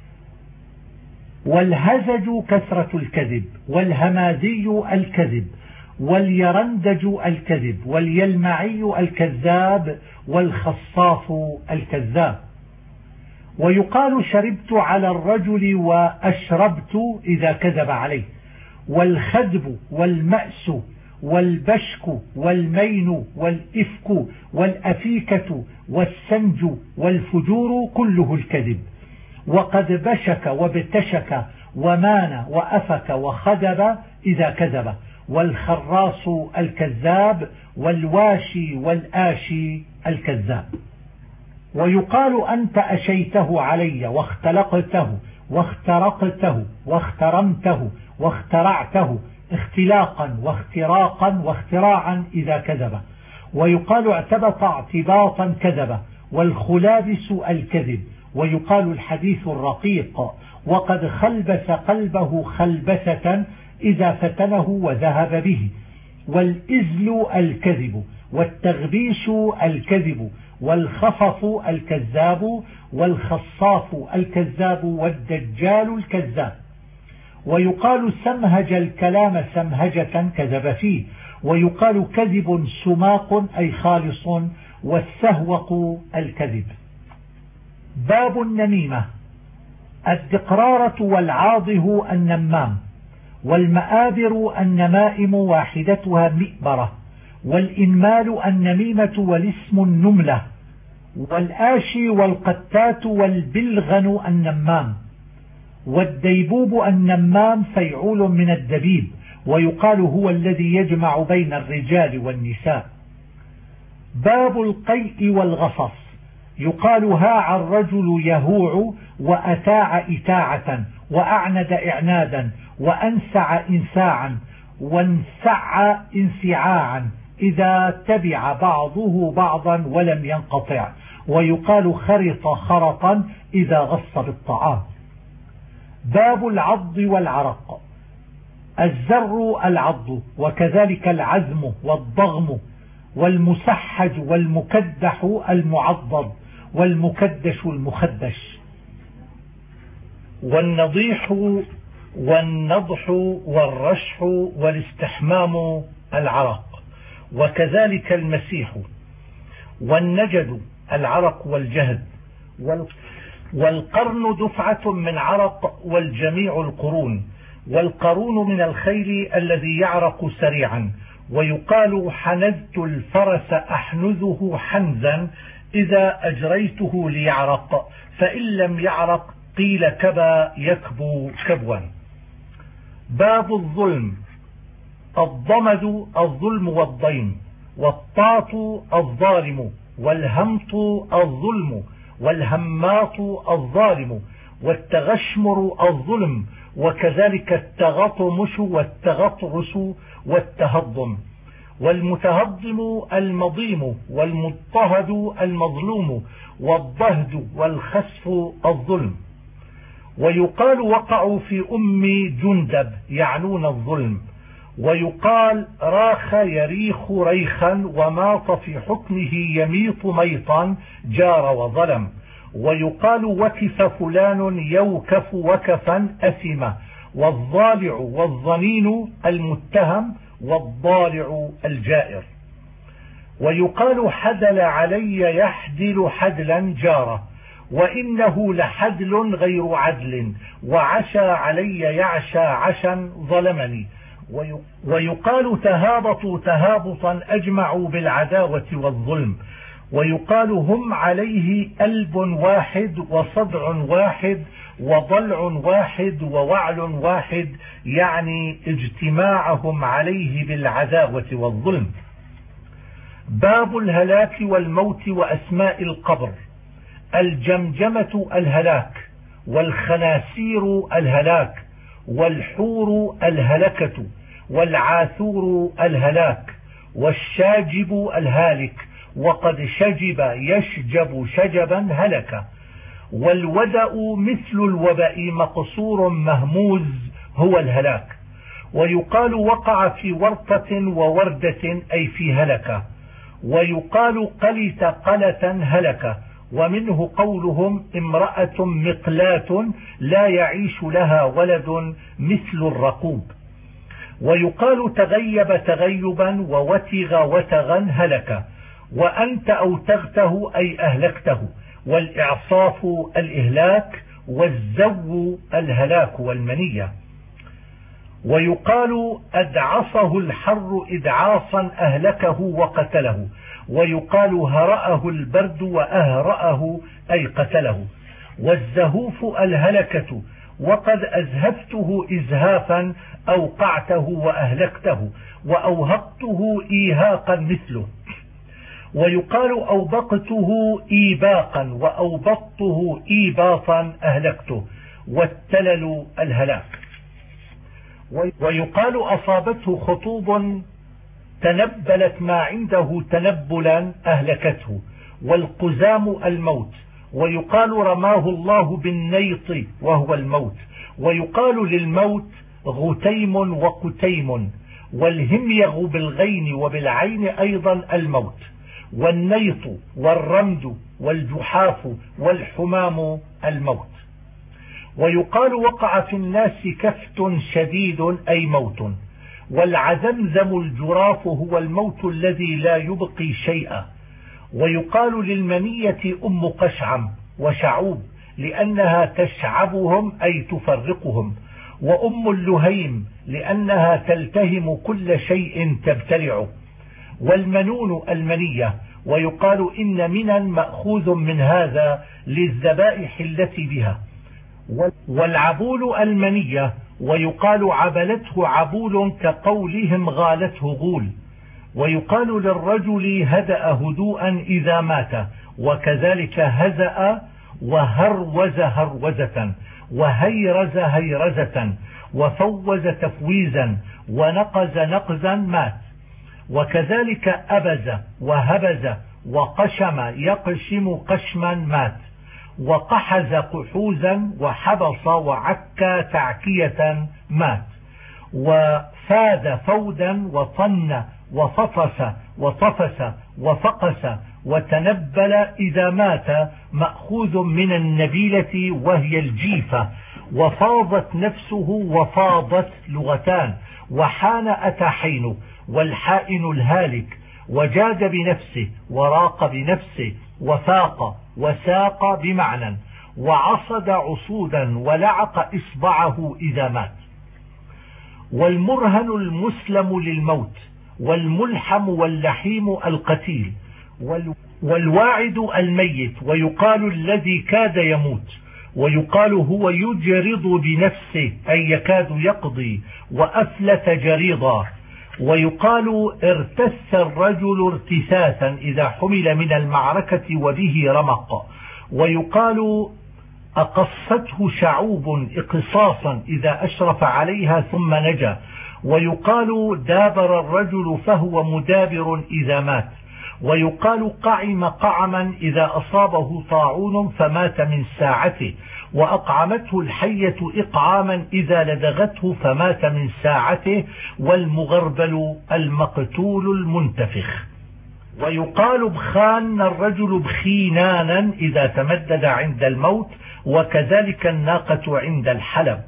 والهزج كثرة الكذب. والهمازي الكذب. واليرندج الكذب. واليلمعي الكذاب. والخصاف الكذاب. ويقال شربت على الرجل وأشربت إذا كذب عليه. والخذب والمأس والبشك والمين والإفك والأفيكة والسنج والفجور كله الكذب. وقد بشك وابتشك ومان وأفك وخدب إذا كذب. والخراص الكذاب. والواشي والآشي الكذاب. ويقال أنت أشيته علي واختلقته واخترقته واخترمته واخترعته اختلاقا واختراقا واختراعا إذا كذب. ويقال اعتبط اعتباطا كذب. والخلابس الكذب. ويقال الحديث الرقيق. وقد خلبس قلبه خلبسة إذا فتنه وذهب به. والإزل الكذب، والتغبيش الكذب، والخفف الكذاب، والخصاف الكذاب، والدجال الكذاب. ويقال سمهج الكلام سمهجة كذب فيه، ويقال كذب سماق أي خالص، والسهوق الكذب. باب النميمة. الدقرارة والعاضه النمام، والمآبر النمائم واحدتها مئبرة، والإنمال النميمة والاسم النملة، والآشي والقتات والبلغن النمام، والديبوب النمام فيعول من الدبيب، ويقال هو الذي يجمع بين الرجال والنساء. باب القيء والغصص. يقال هاع الرجل يهوع، وأتاع إتاعة، وأعند إعنادا، وأنسع إنساعا، وانسع انسعاعا، إذا تبع بعضه بعضا ولم ينقطع. ويقال خرط خرطا إذا غص بالطعام. باب العض والعرق. الزر العض، وكذلك العزم والضغم، والمسحج والمكدح المعضد، والمكدش المخدش. والنضيح والنضح والرشح والاستحمام العرق، وكذلك المسيح. والنجد العرق والجهد. والقرن دفعة من عرق، والجميع القرون. والقرون من الخيل الذي يعرق سريعا. ويقال حنزت الفرس أحنزه حنزا إذا أجريته ليعرق، فإن لم يعرق قيل كبا يكبو كبوا. باب الظلم. الضمد الظلم والضيم، والطاط الظالم، والهمط الظلم، والهماط الظالم، والتغشمر الظلم، وكذلك التغطمش والتغطرس والتهضم. والمتهضم المضيم، والمضطهد المظلوم، والضهد والخسف الظلم. ويقال وقعوا في أم جندب يعنون الظلم. ويقال راخ يريخ ريخا، وماط في حكمه يميط ميطا، جار وظلم. ويقال وكف فلان يوكف وكفا أثمة. والضالع والظنين المتهم، والضالع الجائر. ويقال حدل علي يحدل حدلا جاره، وإنه لحدل غير عدل، وعشى علي يعشى عشا ظلمني. ويقال تهابطوا تهابطا أجمعوا بالعداوة والظلم. ويقال هم عليه ألب واحد، وصدع واحد، وضلع واحد، ووعل واحد، يعني اجتماعهم عليه بالعداوة والظلم. باب الهلاك والموت وأسماء القبر. الجمجمة الهلاك، والخناسير الهلاك، والحور الهلكة، والعاثور الهلاك، والشاجب الهالك، وقد شجب يشجب شجبا هلك. والودأ مثل الوباء مقصور مهموز هو الهلاك. ويقال وقع في ورطة ووردة أي في هلكة. ويقال قلت قلة هلك، ومنه قولهم امرأة مقلاة لا يعيش لها ولد مثل الرقوب. ويقال تغيب تغيبا، ووتغ وتغا هلك. وأنت أوتغته أي أهلكته. والإعصاف الإهلاك، والزو الهلاك والمنية. ويقال أدعصه الحر إدعاصا أهلكه وقتله. ويقال هرأه البرد وأهرأه أي قتله. والزهوف الهلكة، وقد أزهفته إزهافا أوقعته وأهلكته، وأوهقته إيهاقا مثله. ويقال أوبقته إيباقا، وأوبطته إيباطا أهلكته. والتلل الهلاك. ويقال أصابته خطوب تنبلت ما عنده تنبلا أهلكته. والقزام الموت. ويقال رماه الله بالنيط وهو الموت. ويقال للموت غتيم وقتيم. والهميغ بالغين وبالعين أيضا الموت، والنيط والرمد والجحاف والحمام الموت. ويقال وقع في الناس كفت شديد أي موت. والعزمزم الجراف هو الموت الذي لا يبقي شيئا. ويقال للمنية أم قشعم وشعوب لأنها تشعبهم أي تفرقهم، وأم اللهيم لأنها تلتهم كل شيء تبتلعه. والمنون المنية. ويقال إن منا مأخوذ من هذا للذبائح التي بها. والعبول المنية. ويقال عبلته عبول كقولهم غالته غول. ويقال للرجل هدأ هدوءا إذا مات، وكذلك هزأ وهروز هروزة وهيرز هيرزة وفوز تفويزا ونقز نقزا مات. وكذلك أبز وهبز وقشم يقشم قشما مات. وقحز قحوزا وحبص وعكى تعكية مات. وفاد فودا وطن وفطس وطفس وفقس وتنبل إذا مات مأخوذ من النبيلة وهي الجيفة. وفاضت نفسه وفاضت لغتان. وحان أتى حين. والحائن الهالك. وجاد بنفسه وراق بنفسه وفاق وساق بمعنى. وعصد عصودا ولعق إصبعه إذا مات. والمرهن المسلم للموت. والملحم واللحيم القتيل. والواعد الميت. ويقال الذي كاد يموت. ويقال هو يجرض بنفسه أي يكاد يقضي، وأفلت جريضا. ويقال ارتث الرجل ارتثاثا إذا حمل من المعركة وبه رمق. ويقال أقصته شعوب إقصاصا إذا أشرف عليها ثم نجا. ويقال دابر الرجل فهو مدابر إذا مات. ويقال قعم قعما إذا أصابه طاعون فمات من ساعته. وأقعمته الحية إقعاما إذا لدغته فمات من ساعته. والمغربل المقتول المنتفخ. ويقال بخان الرجل بخينانا إذا تمدد عند الموت، وكذلك الناقة عند الحلب.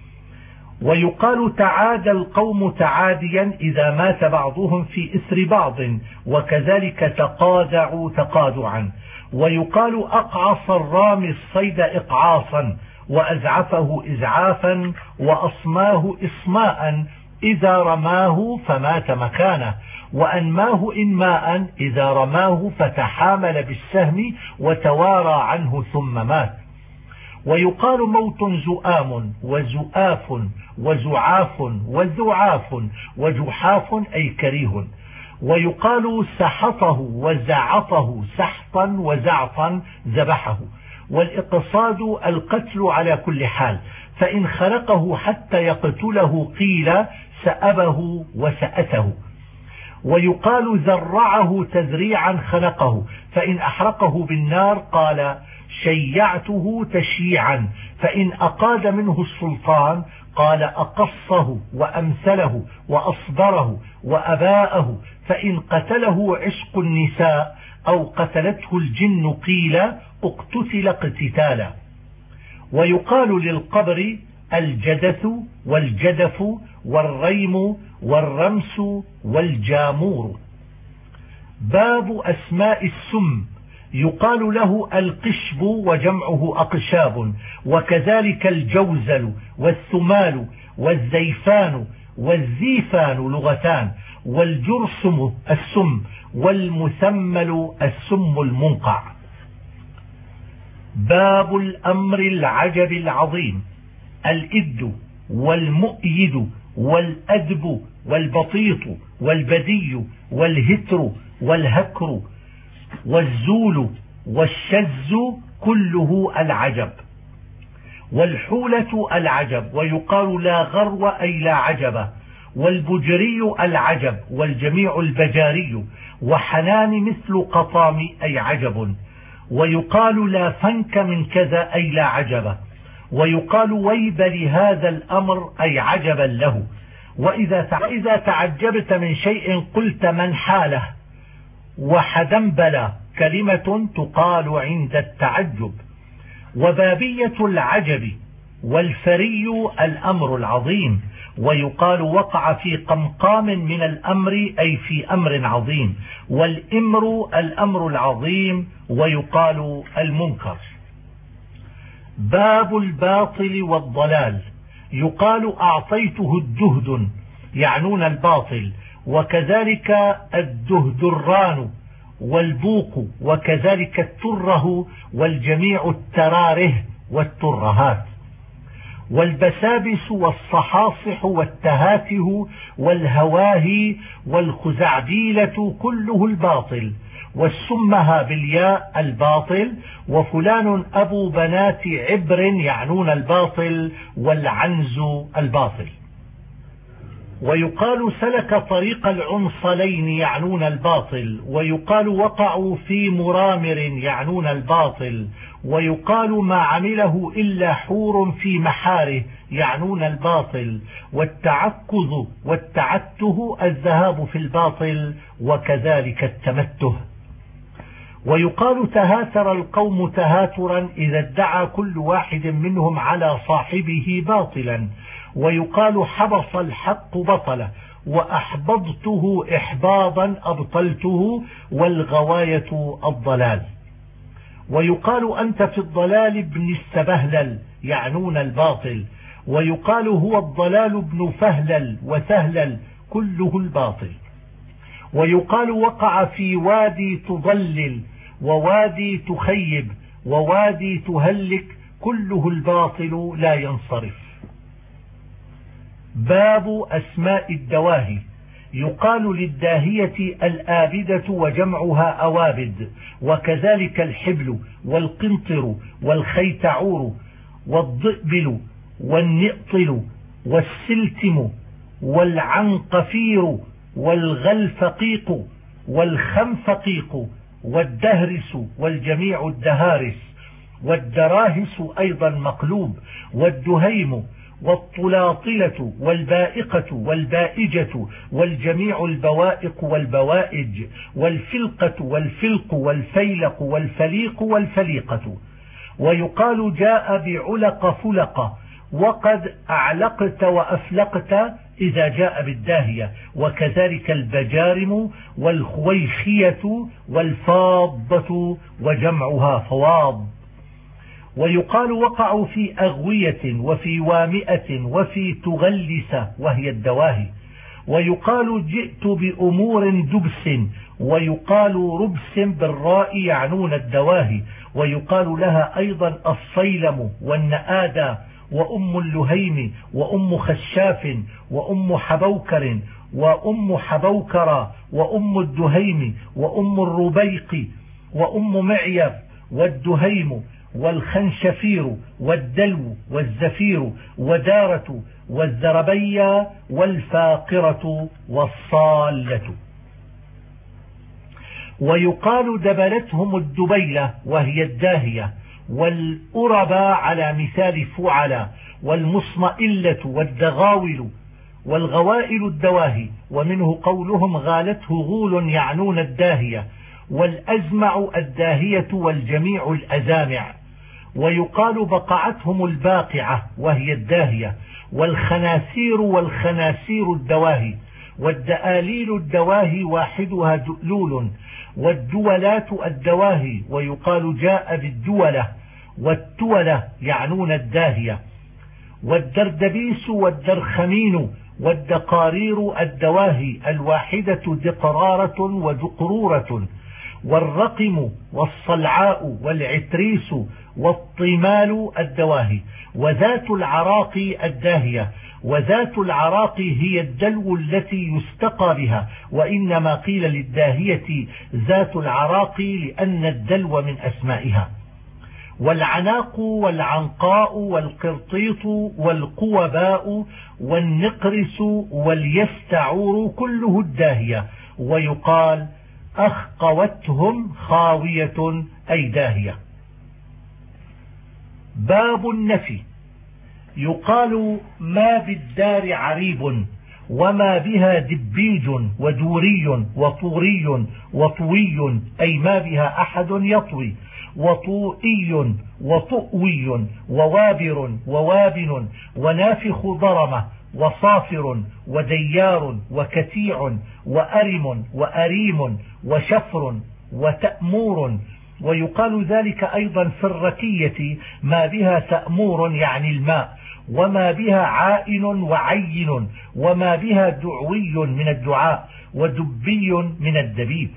ويقال تعادى القوم تعاديا إذا مات بعضهم في إثر بعض، وكذلك تقادعوا تقادعا. ويقال أقعص الرامي الصيد إقعاصا، وأزعفه إزعافا، وأصماه إصماء إذا رماه فمات مكانه، وأنماه إنماء إذا رماه فتحامل بالسهم وتوارى عنه ثم مات. ويقال موت زؤام وزؤاف وزعاف وذعاف وجحاف أي كريه. ويقال سحطه وزعطه سحطا وزعطا ذبحه. والإقصاد القتل على كل حال، فإن خلقه حتى يقتله قيل سأبه وسأته. ويقال ذرعه تذريعا خلقه، فإن أحرقه بالنار قال شيعته تشييعا، فإن أقاد منه السلطان قال أقصه وأمثله وأصبره وأباءه، فإن قتله عشق النساء أو قتلته الجن قيل اقتتل اقتتالا. ويقال للقبر الجدث والجدف والريم والرمس والجامور. باب أسماء السم. يقال له القشب وجمعه أقشاب، وكذلك الجوزل والثمال والزيفان والزيفان لغتان، والجرثم السم، والمثمل السم المنقع. باب الأمر العجب العظيم. الإد والمؤيد والأدب والبطيط والبدي والهتر والهكر والزول والشز كله العجب. والحولة العجب، ويقال لا غرو أي لا عجب. والبجري العجب، والجميع البجاري. وحنان مثل قطام أي عجب. ويقال لا فنك من كذا أي لا عجب. ويقال ويب لهذا الأمر أي عجبا له. وإذا تعجبت من شيء قلت من حاله، وحدنبل كلمة تقال عند التعجب. وبابية العجب والفري الأمر العظيم، ويقال وقع في قمقام من الأمر أي في أمر عظيم. والإمر الأمر العظيم، ويقال المنكر. باب الباطل والضلال، يقال أعطيته الدهد، يعنون الباطل، وكذلك الدهدران والبوق، وكذلك التره، والجميع التراره والترهات. والبسابس والصحاصح والتهاته والهواهي والخزعبيلة كله الباطل. والسمها بالياء الباطل. وفلان أبو بنات عبر، يعنون الباطل، والعنز الباطل. ويقال سلك طريق العنصلين، يعنون الباطل. ويقال وقعوا في مرامر، يعنون الباطل. ويقال ما عمله إلا حور في محاره، يعنون الباطل. والتعكز والتعته الذهاب في الباطل، وكذلك التمته. ويقال تهاتر القوم تهاترا إذا ادعى كل واحد منهم على صاحبه باطلا. ويقال حبط الحق بطلا، وأحبضته إحباضا أبطلته، والغواية الضلال. ويقال أنت في الضلال ابن السبهلل، يعنون الباطل. ويقال هو الضلال ابن فهلل وسهلل، كله الباطل. ويقال وقع في وادي تضلل، ووادي تخيب، ووادي تهلك، كله الباطل لا ينصرف. باب أسماء الدواهي، يقال للداهية الآبدة وجمعها أوابد، وكذلك الحبل والقنطر والخيتعور والضئبل والنئطل والسلتم والعنقفير والغلفقيق والخنفقيق والدهرس، والجميع الدهارس. والدراهس أيضا مقلوب. والدهيم والطلاطلة والبائقة والبائجة، والجميع البوائق والبوائج. والفلقة والفلق والفيلق والفليق والفليقة. ويقال جاء بعلق فلق، وقد أعلقت وأفلقت إذا جاء بالداهية. وكذلك البجارم والخويخية والفاضة، وجمعها فواض. ويقال وقعوا في أغوية وفي وامئة وفي تغلس، وهي الدواهي. ويقال جئت بأمور دبس، ويقال ربس بالراء، يعنون الدواهي. ويقال لها أيضا الصيلم والنآدى، وأم اللهيم، وأم خشاف، وأم حبوكر، وأم حبوكر، وأم الدهيم، وأم الربيق، وأم معيب، والدهيم، والخنشفير، والدلو، والزفير، ودارة، والزربية، والفاقرة، والصالة. ويقال دبلتهم الدبيلة، وهي الداهية. والأربى على مثال فعلا. والمصمئلة والدغاول، والغوائل الدواهي. ومنه قولهم غالته غول، يعنون الداهية. والأزمع الداهية، والجميع الأزامع. ويقال بقعتهم الباقعة، وهي الداهية. والخناسير والخناسير الدواهي. والدآليل الدواهي، واحدها دؤلول. والدولات الدواهي، ويقال جاء بالدولة. والتولة يعنون الداهية. والدردبيس والدرخمين والدقارير الدواهي، الواحدة دقرارة ودقرورة. والرقم والصلعاء والعتريس والطمال الدواهي. وذات العراق الداهية. وذات العراق هي الدلو التي يستقى بها، وإنما قيل للداهية ذات العراق لأن الدلو من أسمائها. والعناق والعنقاء والقرطيط والقوباء والنقرس واليستعور، كله الداهية. ويقال أخقوتهم خاوية، أي داهية. باب النفي، يقال ما بالدار عريب، وما بها دبيج ودوري وطوري وطوي أي ما بها أحد يطوي، وطوئي وطؤوي ووابر ووابن ونافخ ضرمة وصافر وديار وكتيع وأرم وأريم وشفر وتأمور. ويقال ذلك أيضا في الركية ما بها تأمور يعني الماء، وما بها عائن وعين، وما بها دعوي من الدعاء ودبي من الدبيب.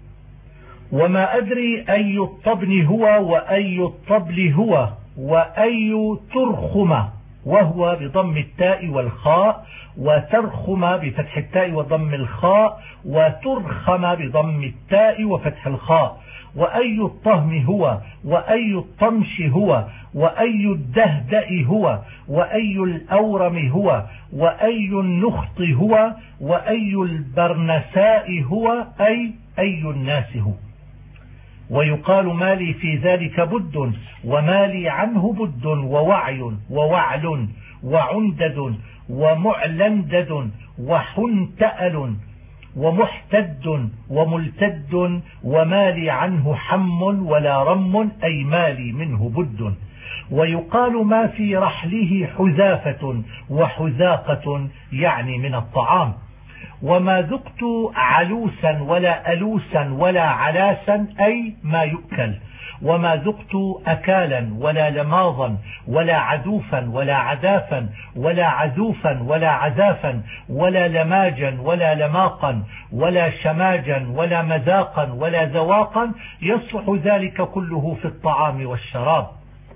وما أدري أي الطبل هو وأي الطبل هو وأي ترخم، وهو بضم التاء والخاء، وترخم بفتح التاء وضم الخاء، وترخم بضم التاء وفتح الخاء. وأي الطهم هو وأي الطمش هو وأي الدهدأ هو وأي الأورم هو وأي النخط هو وأي البرنساء هو أي أي الناس هو. ويقال ما لي في ذلك بد وما لي عنه بد ووعي ووعل وعندد ومعلندد وحنتأل ومحتد وملتد وما لي عنه حم ولا رم أي ما لي منه بد. ويقال ما في رحله حذافة وحذاقة يعني من الطعام. وما ذقت علوسا ولا ألوسا ولا علاسا أي ما يؤكل. وما ذقت أكالا ولا لماضا ولا عذوفا ولا عذافا ولا عذوفا ولا عذافا ولا لماجا ولا لماقا ولا شماجا ولا مذاقا ولا ذواقا يصلح ذلك كله في الطعام والشراب.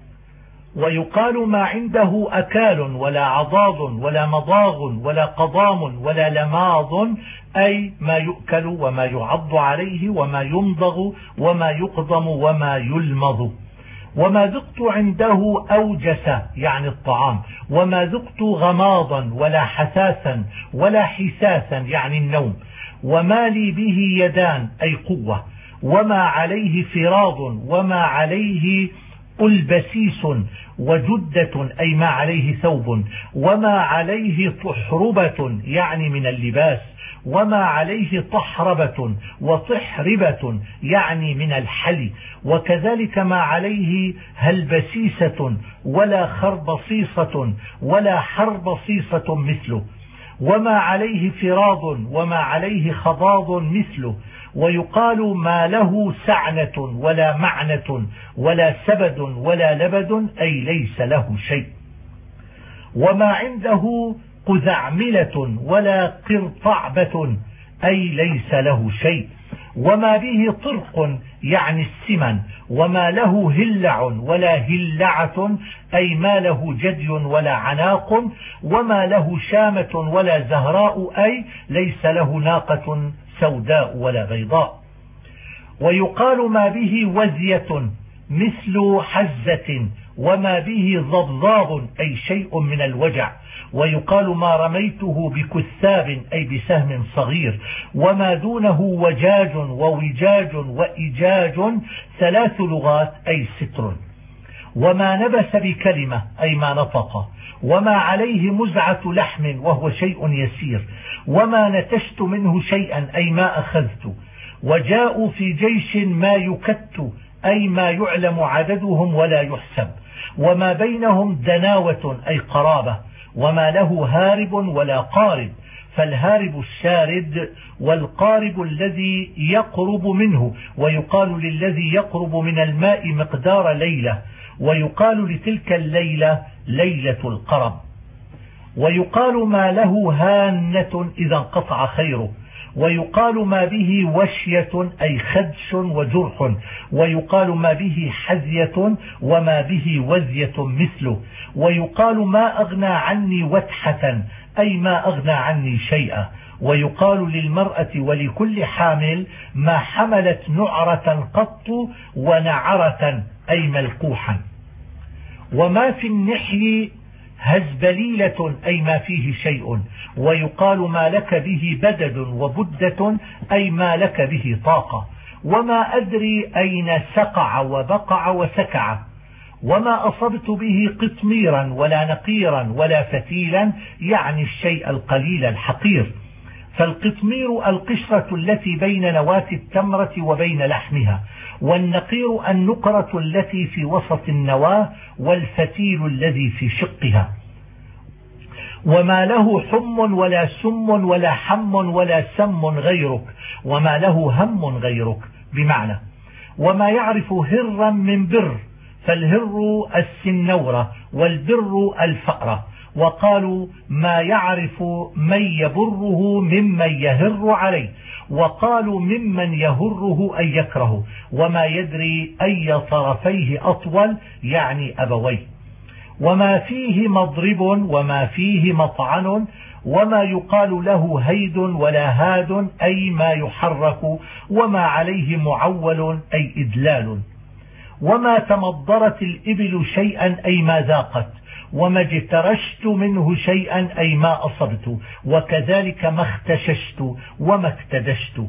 ويقال ما عنده أكال ولا عضاض ولا مضاغ ولا قضام ولا لماض أي ما يؤكل وما يعض عليه وما يمضغ وما يقضم وما يلمض. وما ذقت عنده أوجس يعني الطعام. وما ذقت غماضا ولا حساسا ولا حساسا يعني النوم. وما لي به يدان أي قوة. وما عليه فراض وما عليه ألبسيس وجدة أي ما عليه ثوب. وما عليه طحربة يعني من اللباس. وما عليه طحربة وطحربة يعني من الحلي. وكذلك ما عليه هلبسيسة ولا خربصيصة ولا حربصيصة مثله. وما عليه فراض وما عليه خضاض مثله. ويقال ما له سعنة ولا معنة ولا سبد ولا لبد أي ليس له شيء. وما عنده قزعملة ولا قرطعبة أي ليس له شيء. وما به طرق يعني السمن. وما له هلع ولا هلعة أي ما له جدي ولا عناق. وما له شامة ولا زهراء أي ليس له ناقة سوداء ولا بيضاء. ويقال ما به وزية مثل حزة. وما به ضبضاب أي شيء من الوجع. ويقال ما رميته بكثاب أي بسهم صغير. وما دونه وجاج ووجاج وإجاج ثلاث لغات أي ستر. وما نبس بكلمة أي ما نطق. وما عليه مزعة لحم وهو شيء يسير. وما نتشت منه شيئا أي ما أخذت. وجاءوا في جيش ما يكت أي ما يعلم عددهم ولا يحسب. وما بينهم دناوة أي قرابة. وما له هارب ولا قارب. فالهارب الشارد والقارب الذي يقرب منه. ويقال للذي يقرب من الماء مقدار ليلة. ويقال لتلك الليلة ليلة القرب. ويقال ما له هانة إذا انقطع خيره. ويقال ما به وشية أي خدش وجرح. ويقال ما به حزية وما به وزية مثله. ويقال ما أغنى عني وتحة أي ما أغنى عني شيئا. ويقال للمرأة ولكل حامل ما حملت نعرة قط ونعرة أي ملقوحا. وما في النحي هزبليلة أي ما فيه شيء. ويقال ما لك به بدد وبدة أي ما لك به طاقة. وما أدري أين سقع وبقع وسكع. وما أصبت به قطميرا ولا نقيرا ولا فتيلا يعني الشيء القليل الحقير. فالقطمير القشرة التي بين نواة التمرة وبين لحمها، والنقير النقرة التي في وسط النواة، والفتيل الذي في شقها. وما له حم ولا سم ولا حم ولا سم غيرك، وما له هم غيرك، بمعنى وما يعرف هرا من بر، فالهر السنورة والبر الفأرة. وقالوا ما يعرف من يبره ممن يهر عليه، وقالوا ممن يهره أن يكره، وما يدري أي طرفيه أطول يعني أبويه. وما فيه مضرب وما فيه مطعن، وما يقال له هيد ولا هاد أي ما يحرك، وما عليه معول أي إدلال. وما تمضرت الإبل شيئا أي ما ذاقت، وما اجترشت منه شيئا أي ما أصبت، وكذلك ما اختششت وما اكتدشت.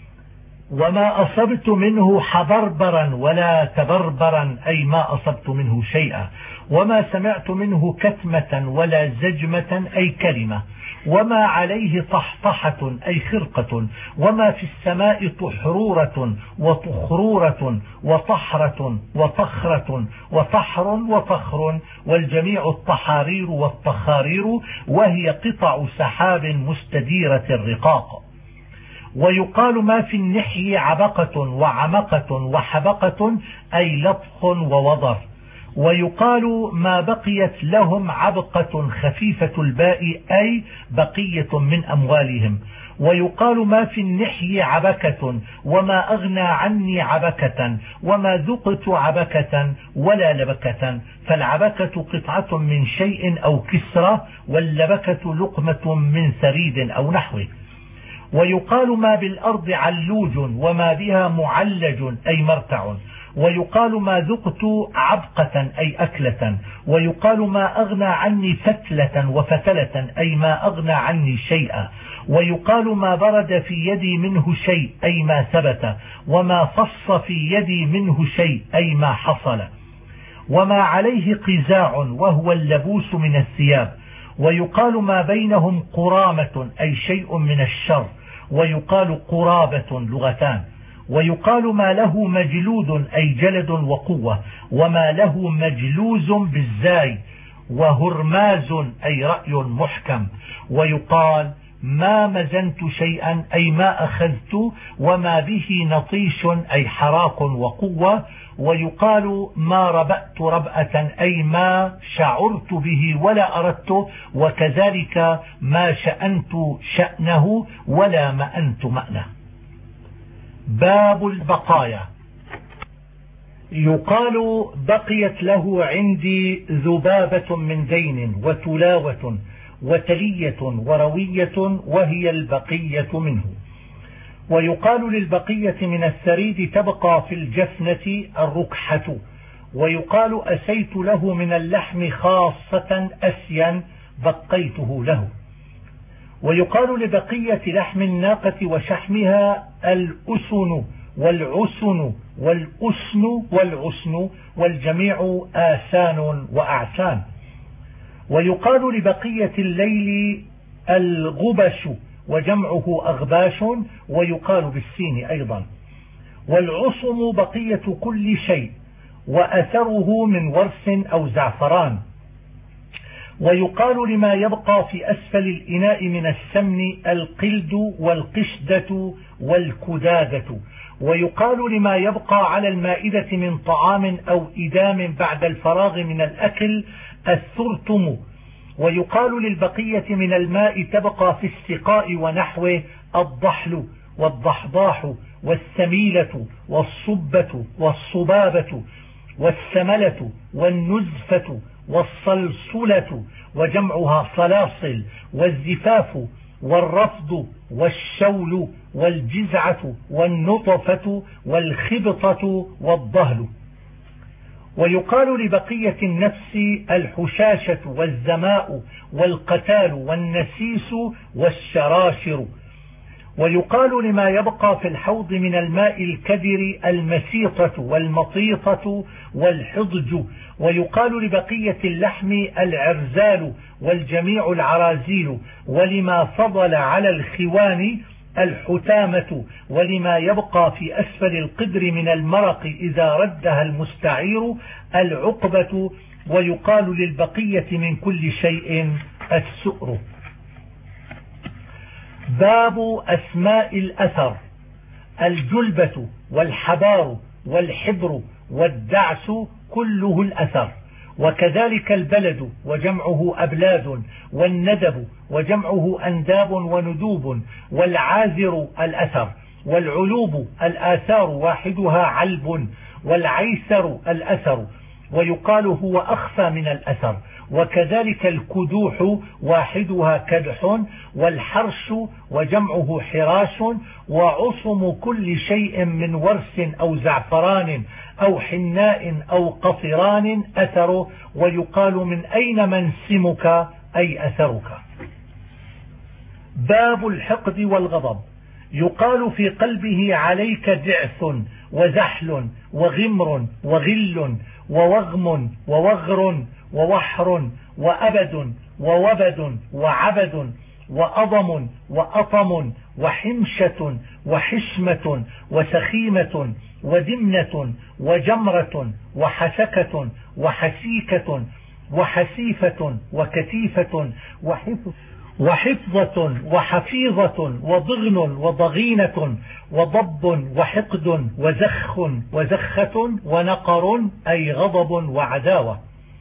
وما أصبت منه حبربرا ولا تبربرا أي ما أصبت منه شيئا. وما سمعت منه كتمة ولا زجمة أي كلمة. وما عليه طحطحة أي خرقة. وما في السماء طحرورة وطخرورة وطحرة وطخرة وطحر وطخر، والجميع الطحارير والطخارير، وهي قطع سحاب مستديرة الرقاق. ويقال ما في النحي عبقة وعمقة وحبقة أي لطخ ووضر. ويقال ما بقيت لهم عبقة خفيفة الباء أي بقية من أموالهم. ويقال ما في النحي عبكة وما أغنى عني عبكة، وما ذقت عبكة ولا لبكة، فالعبكة قطعة من شيء أو كسرة، واللبكة لقمة من ثريد أو نحوه. ويقال ما بالأرض علوج وما بها معلج أي مرتع. ويقال ما ذقت عبقة أي أكلة. ويقال ما أغنى عني فتلة وفتلة أي ما أغنى عني شيئا. ويقال ما برد في يدي منه شيء أي ما ثبت. وما فص في يدي منه شيء أي ما حصل. وما عليه قزاع وهو اللبوس من الثياب. ويقال ما بينهم قرامة أي شيء من الشر. ويقال قرابة لغتان. ويقال ما له مجلود أي جلد وقوة. وما له مجلوز بالزاي، وهرماز أي رأي محكم. ويقال ما مزنت شيئا أي ما أخذت، وما به نطيش أي حراق وقوة. ويقال ما ربأت ربأة أي ما شعرت به ولا أردته، وكذلك ما شأنت شأنه ولا مأنت مأنه. باب البقايا. يقال بقيت له عندي ذبابة من دين وتلاوة وتلية وروية، وهي البقية منه. ويقال للبقية من الثريد تبقى في الجفنة الركحة. ويقال أسيت له من اللحم خاصة أسيا بقيته له. ويقال لبقية لحم الناقة وشحمها الأسن والعسن والأسن والعسن، والجميع آسان وأعسان. ويقال لبقية الليل الغبش وجمعه أغباش، ويقال بالسين أيضا. والعصم بقية كل شيء، وأثره من ورس أو زعفران. ويقال لما يبقى في أسفل الإناء من السمن القلد والقشدة والكدادة. ويقال لما يبقى على المائدة من طعام أو إدام بعد الفراغ من الأكل الثرتم. ويقال للبقية من الماء تبقى في السقاء ونحوه الضحل والضحضاح والسميلة والصبة والصبابة والسملة والنزفة والصلصلة وجمعها صلاصل، والزفاف والرفض والشول والجزعة والنطفة والخبطة والضهل. ويقال لبقية النفس الحشاشة والزماء والقتال والنسيس والشراشر. ويقال لما يبقى في الحوض من الماء الكدر المسيطة والمطيطة والحضج. ويقال لبقية اللحم العرزال والجميع العرازيل. ولما فضل على الخوان الحتامة. ولما يبقى في أسفل القدر من المرق إذا ردها المستعير العقبة. ويقال للبقية من كل شيء السؤر. باب أسماء الأثر: الجلبة والحبار والحبر والدعس كله الأثر. وكذلك البلد وجمعه أبلاد، والندب وجمعه أنداب وندوب، والعازر الأثر، والعلوب الآثار واحدها علب، والعيسر الأثر ويقال هو أخفى من الأثر. وكذلك الكدوح واحدها كدح، والحرش وجمعه حراش، وعصم كل شيء من ورس أو زعفران أو حناء أو قطران أثر. ويقال من أين منسمك أي أثرك. باب الحقد والغضب: يقال في قلبه عليك دعث وزحل وغمر وغل ووغم ووغر ووحر وأبد ووبد وعبد وأضم وأطم وحمشة وحشمة وسخيمة ودمنة وجمرة وحسكة وحسيكة وحسيفة وكتيفة وحفظ وحفظة وحفيظة وضغن وضغينة وضب وحقد وزخ وزخة ونقر أي غضب وعداوة.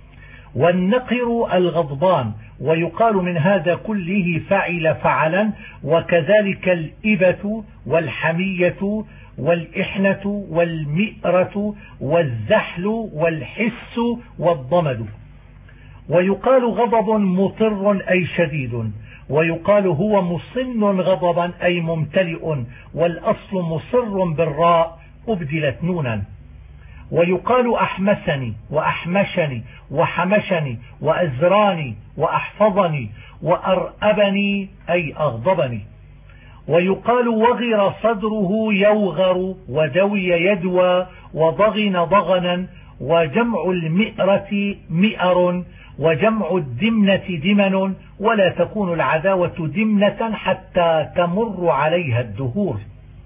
والنقر الغضبان. ويقال من هذا كله فعل فعلا. وكذلك الإبة والحمية والإحنة والمئرة والزحل والحس والضمد. ويقال غضب مطر أي شديد. ويقال هو مصن غضبا أي ممتلئ، والأصل مصر بالراء أبدلت نونا. ويقال أحمسني وأحمشني وحمشني وأزراني وأحفظني وأرأبني أي أغضبني. ويقال وغر صدره يوغر، ودوي يدوى، وضغن ضغنا. وجمع المئرة مئر، وجمع الدمنة دمن. ولا تكون العداوة دمنة حتى تمر عليها الدهور.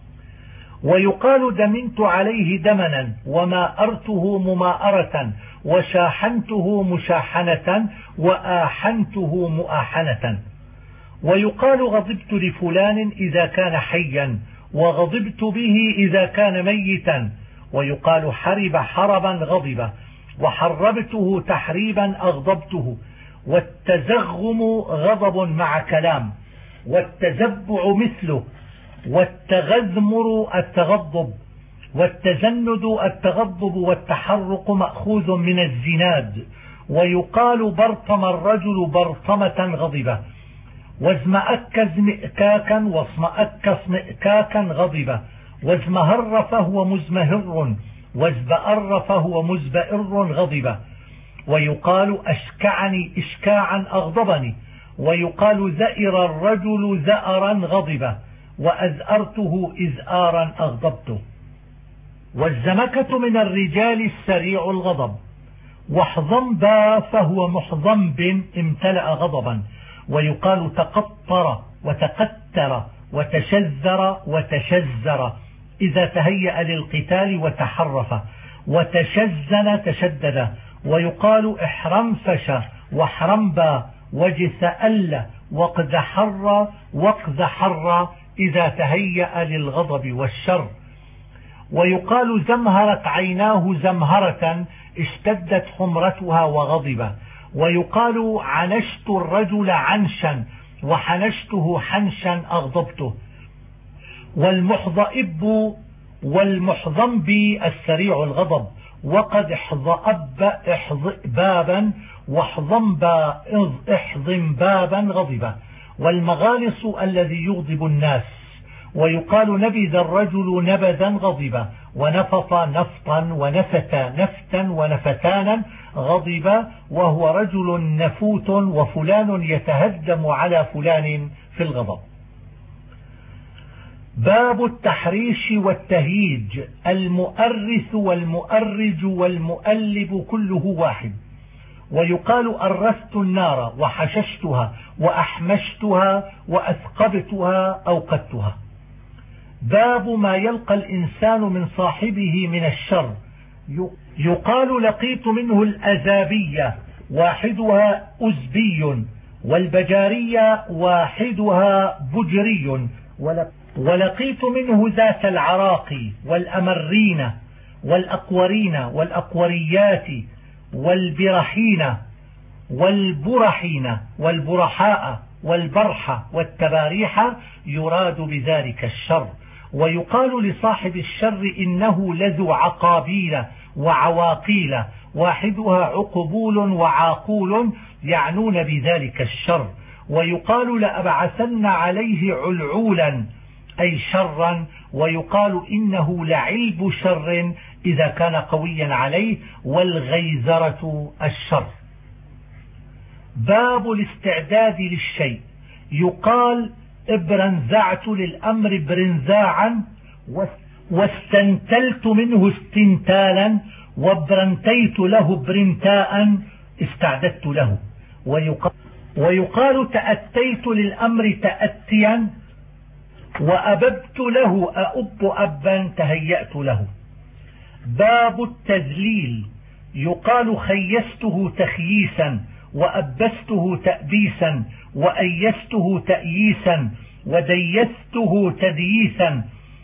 ويقال دمنت عليه دمنا، وماءرته مماءرة، وشاحنته مشاحنة، وآحنته مؤاحنة. ويقال غضبت لفلان إذا كان حيا، وغضبت به إذا كان ميتا. ويقال حرب حربا غضبا، وحربته تحريبا أغضبته. والتزغم غضب مع كلام، والتزبع مثله. والتغذمر التغضب، والتزند التغضب، والتحرق مأخوذ من الزناد. ويقال برطم الرجل برطمة غضبة. وازمأك ازمئكاكا، واصمأك اصمئكاكا غضبة. وازمهر فهو مزمهر، وازبأر فهو مزبئر غضبة. ويقال أشكعني إشكاعا أغضبني. ويقال زئر الرجل زأرا غضبة، وأزأرته إزآرا أغضبته. والزمكة من الرجال السريع الغضب. وحضنبا فهو محضنب امتلأ غضبا. ويقال تقطر وتقتر وتشذر وتشزر إذا تهيأ للقتال وتحرف. وتشزن تشدد. ويقال احرنفش واحرنبا وجسأل واقدحر واقدحر إذا تهيأ للغضب والشر. ويقال زمهرت عيناه زمهرة اشتدت حمرتها وغضب. ويقال عنشت الرجل عنشا، وحنشته حنشا أغضبته. والمحضئب والمحضنب السريع الغضب. وقد احضأب احضئبابا، واحضنبا احضنبابا غضبا. والمغالص الذي يغضب الناس. ويقال نبذ الرجل نبذا غضبا، ونفط نفطا، ونفت نفتا، ونفتانا غضبا. وهو رجل نفوت، وفلان يتهدم على فلان في الغضب. باب التحريش والتهييج. المؤرث والمؤرج والمؤلب كله واحد. ويقال أرست النار وحششتها وأحمشتها وأثقبتها أوقدتها. باب ما يلقى الإنسان من صاحبه من الشر. يقال لقيت منه الأزابية واحدها أزبي، والبجارية واحدها بجري، ولقيت منه ذات العراق والأمرين والأقورين والأقوريات والبرحين والبرحين والبرحاء والبرحة والتباريح، يراد بذلك الشر. ويقال لصاحب الشر إنه لذو عقابيل وعواقيل، واحدها عقبول وعاقول، يعنون بذلك الشر. ويقال لأبعثن عليه علعولا أي شرا. ويقال إنه لعلب شر إذا كان قويا عليه، والغيزرة الشر. باب الاستعداد للشيء. يقال ابرنزعت للأمر برنزاعا، واستنتلت منه استنتالا، وابرنتيت له برنتاء استعددت له. ويقال, ويقال تأتيت للأمر تأتيا، وأببت له أؤب أبا تهيأت له. باب التذليل. يقال خيسته تخييسا، وأبسته تأبيسا، وأيسته تأييسا، وديسته تدييسا،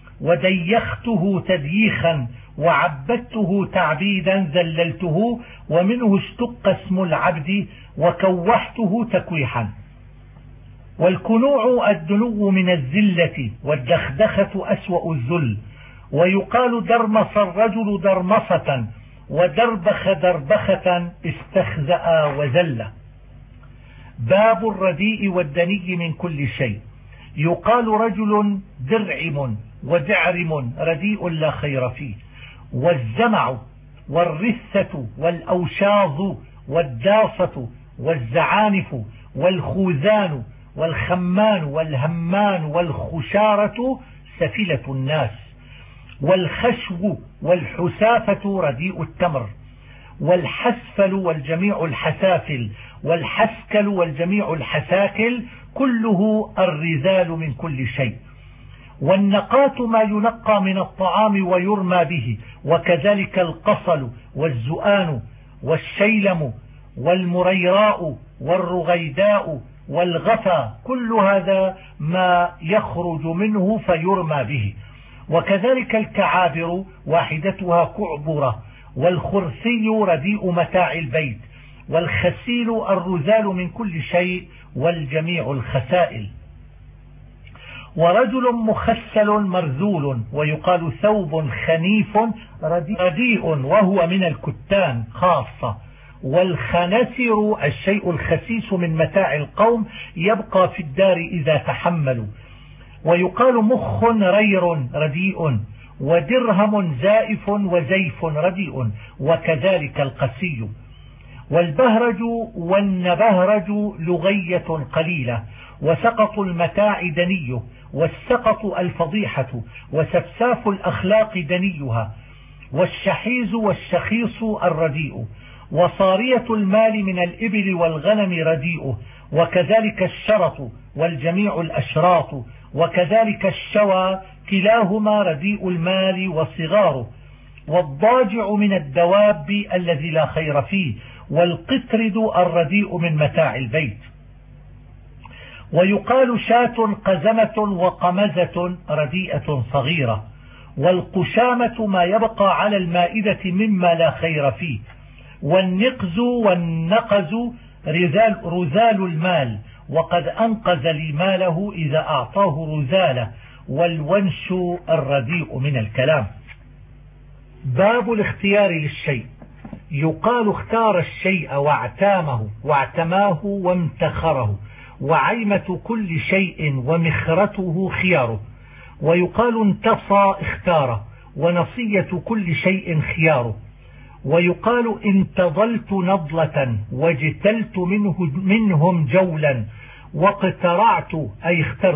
وديخته تدييخا، وعبدته تعبيدا ذللته. ومنه اشتق اسم العبد، وكوحته تكويحا. والكنوع الدنو من الذلة، والدخدخة أسوأ الذل. ويقال درمص الرجل درمصة، ودربخ دربخة استخزأ وزل. باب الرديء والدني من كل شيء. يقال رجل درعم ودعرم رديء لا خير فيه. والزمع والرثة والأوشاظ والداصة والزعانف والخوذان والخمان والهمان والخشارة سفلة الناس. والخشو والحسافة رديء التمر. والحسفل والجميع الحسافل، والحسكل والجميع الحساكل، كله الرذال من كل شيء. والنقات ما ينقى من الطعام ويرمى به، وكذلك القصل والزؤان والشيلم والمريراء والرغيداء والغفا، كل هذا ما يخرج منه فيرمى به. وكذلك الكعابر واحدتها كعبرة. والخرسي رديء متاع البيت. والخسيل الرذال من كل شيء، والجميع الخسائل. ورجل مخسل مرذول. ويقال ثوب خنيف رديء، وهو من الكتان خاصة. والخنسر الشيء الخسيس من متاع القوم، يبقى في الدار إذا تحملوا. ويقال مخ رير رديء. ودرهم زائف وزيف رديء، وكذلك القسي. والبهرج والنبهرج لغية قليلة. وسقط المتاع دنيه. والسقط الفضيحة. وسفساف الأخلاق دنيها. والشحيز والشخيص الرديء. وصارية المال من الإبل والغنم رديء. وكذلك الشرط والجميع الأشراط. وكذلك الشوى، كلاهما رديء المال وصغاره. والضاجع من الدواب الذي لا خير فيه. والقطرد الرديء من متاع البيت. ويقال شاة قزمة وقمزة رديئة صغيرة. والقشامة ما يبقى على المائدة مما لا خير فيه. والنقز والنقز رذال, رذال المال، وقد أنقذ لي ماله إذا أعطاه رذاله. والونش الرديء من الكلام. باب الاختيار للشيء. يقال اختار الشيء واعتامه واعتماه وامتخره. وعيمة كل شيء ومخرته خياره. ويقال انتصى اختاره، ونصية كل شيء خياره. ويقال انتظلت نضلة واجتلت منه منهم جولا. واقترعت أي اخترت.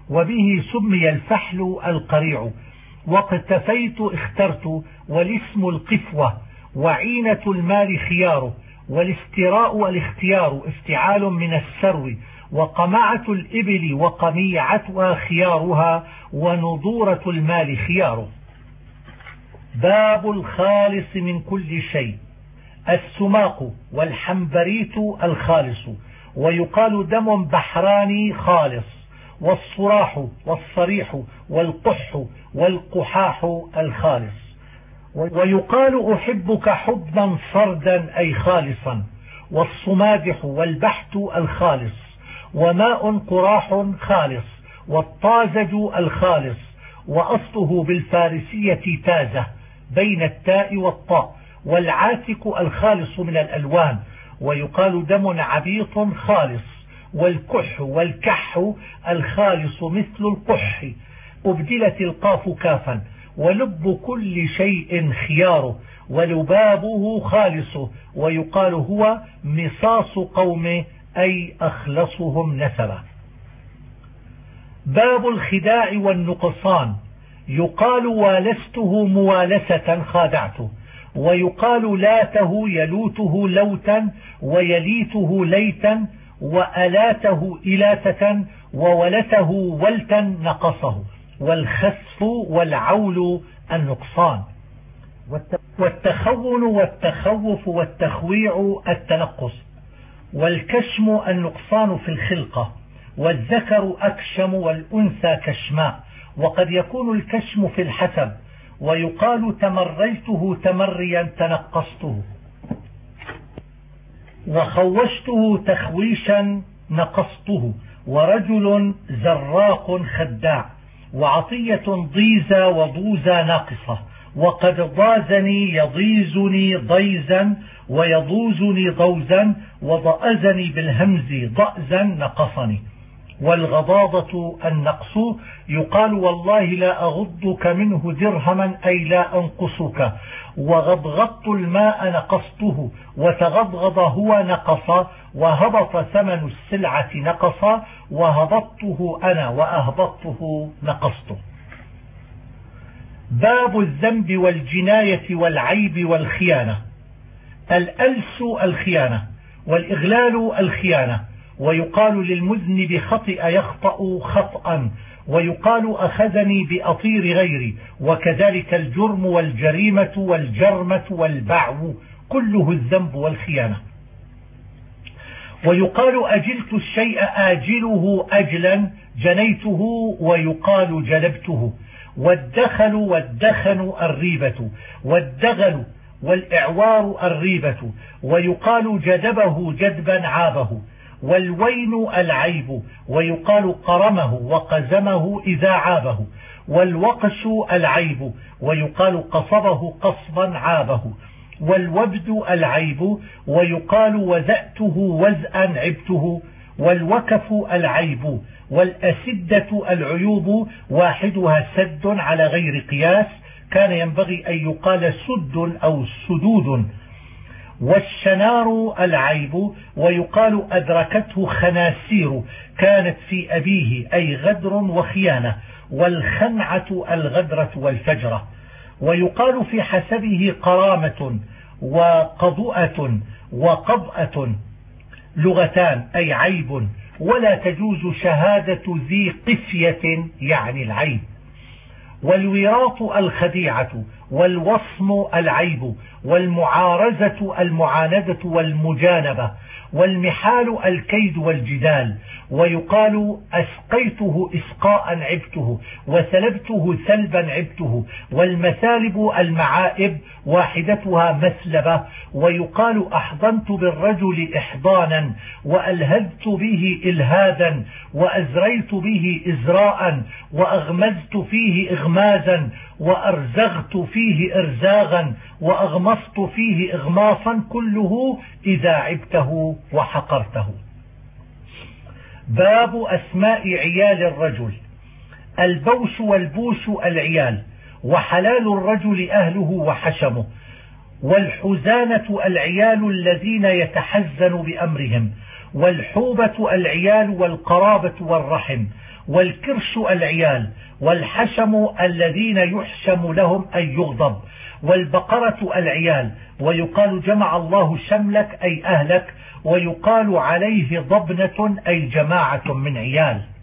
وبه سمي الفحل القريع. واقتفيت اخترت، والاسم القفوة، وعينة المال خياره، والاستراء الاختيار افتعال من السرو، وقمعة الإبل وقميعتها خيارها، ونضورة المال خياره. باب الخالص من كل شيء. السماق والحنبريت الخالص، ويقال دم بحراني خالص، والصراح والصريح والقح والقحاح الخالص. ويقال أحبك حبا صردا أي خالصا، والصمادح والبحت الخالص، وماء قراح خالص، والطازج الخالص، وأصله بالفارسية تازة بين التاء والطاء، والعاتك الخالص من الألوان. ويقال دم عبيط خالص، والكح والكح الخالص مثل القح، أبدلت القاف كافا. ولب كل شيء خياره، ولبابه خالصه، ويقال هو مصاص قومه أي أخلصهم نسبا. باب الخداع والنقصان. يقال والسته موالسة خادعته، ويقال لاته يلوته لوتا، ويليته ليتا، وألاته إلاتة، وولته ولتا نقصه. والخسف والعول النقصان. والتخون والتخوف والتخويع التنقص. والكشم النقصان في الخلقة، والذكر أكشم والأنثى كشماء، وقد يكون الكشم في الحسب. ويقال تمريته تمريا تنقصته، وخوشته تخويشا نقصته. ورجل زراق خداع، وعطية ضيزة وضوزة ناقصة. وقد ضازني يضيزني ضيزا، ويضوزني ضوزا، وضأزني بالهمز ضأزا نقصني. والغضاضة النقص. يقال والله لا أغضك منه درهما أي لا أنقصك. وغضغضت الماء نقصته، وتغضغض هو نقص. وهبط ثمن السلعة نقص، وهبطته أنا وأهبطته نقصته. باب الذنب والجناية والعيب والخيانة. الألس الخيانة، والإغلال الخيانة. ويقال للمذنب خطئ يخطأ خطأ، ويقال أخذني بأطير غيري. وكذلك الجرم والجريمة والجرمة والبعو كله الذنب والخيانة. ويقال أجلت الشيء آجله أجلا جنيته، ويقال جلبته. والدخل والدخن الريبة، والدغل والإعوار الريبة. ويقال جدبه جدبا عابه. والوين العيب، ويقال قرمه وقزمه إذا عابه. والوقش العيب، ويقال قصبه قصبا عابه. والوبد العيب، ويقال وزأته وزأا عبته. والوكف العيب. والأسدة العيوب، واحدها سد على غير قياس، كان ينبغي أن يقال سد أو سدود. والشنار العيب، ويقال أدركته خناسير كانت في أبيه أي غدر وخيانة. والخنعة الغدرة والفجرة. ويقال في حسبه قرامة وقضؤة وقضأة لغتان أي عيب. ولا تجوز شهادة ذي قفية يعني العيب. والوراط الخديعة، والوصم العيب. والمعارزة المعاندة والمجانبة. والمحال الكيد والجدال. ويقال أسقيته إسقاء عبته، وسلبته سلبا عبته. والمثالب المعائب، واحدتها مثلبة. ويقال أحضنت بالرجل إحضانا، وألهذت به إلهادا، وأزريت به إزراء، وأغمزت فيه إغمازا، وأرزغت فيه إرزاغا، وأغمصت فيه إغماصا، كله إذا عبته وحقرته. باب أسماء عيال الرجل. البوش والبوش العيال، وحلال الرجل أهله وحشمه. والحزانة العيال الذين يتحزن بأمرهم. والحوبة العيال والقرابة والرحم، والكرش العيال، والحشم الذين يحشم لهم أي يغضب، والبقرة العيال. ويقال جمع الله شملك أي أهلك، ويقال عليه ضبنة أي جماعة من عيال.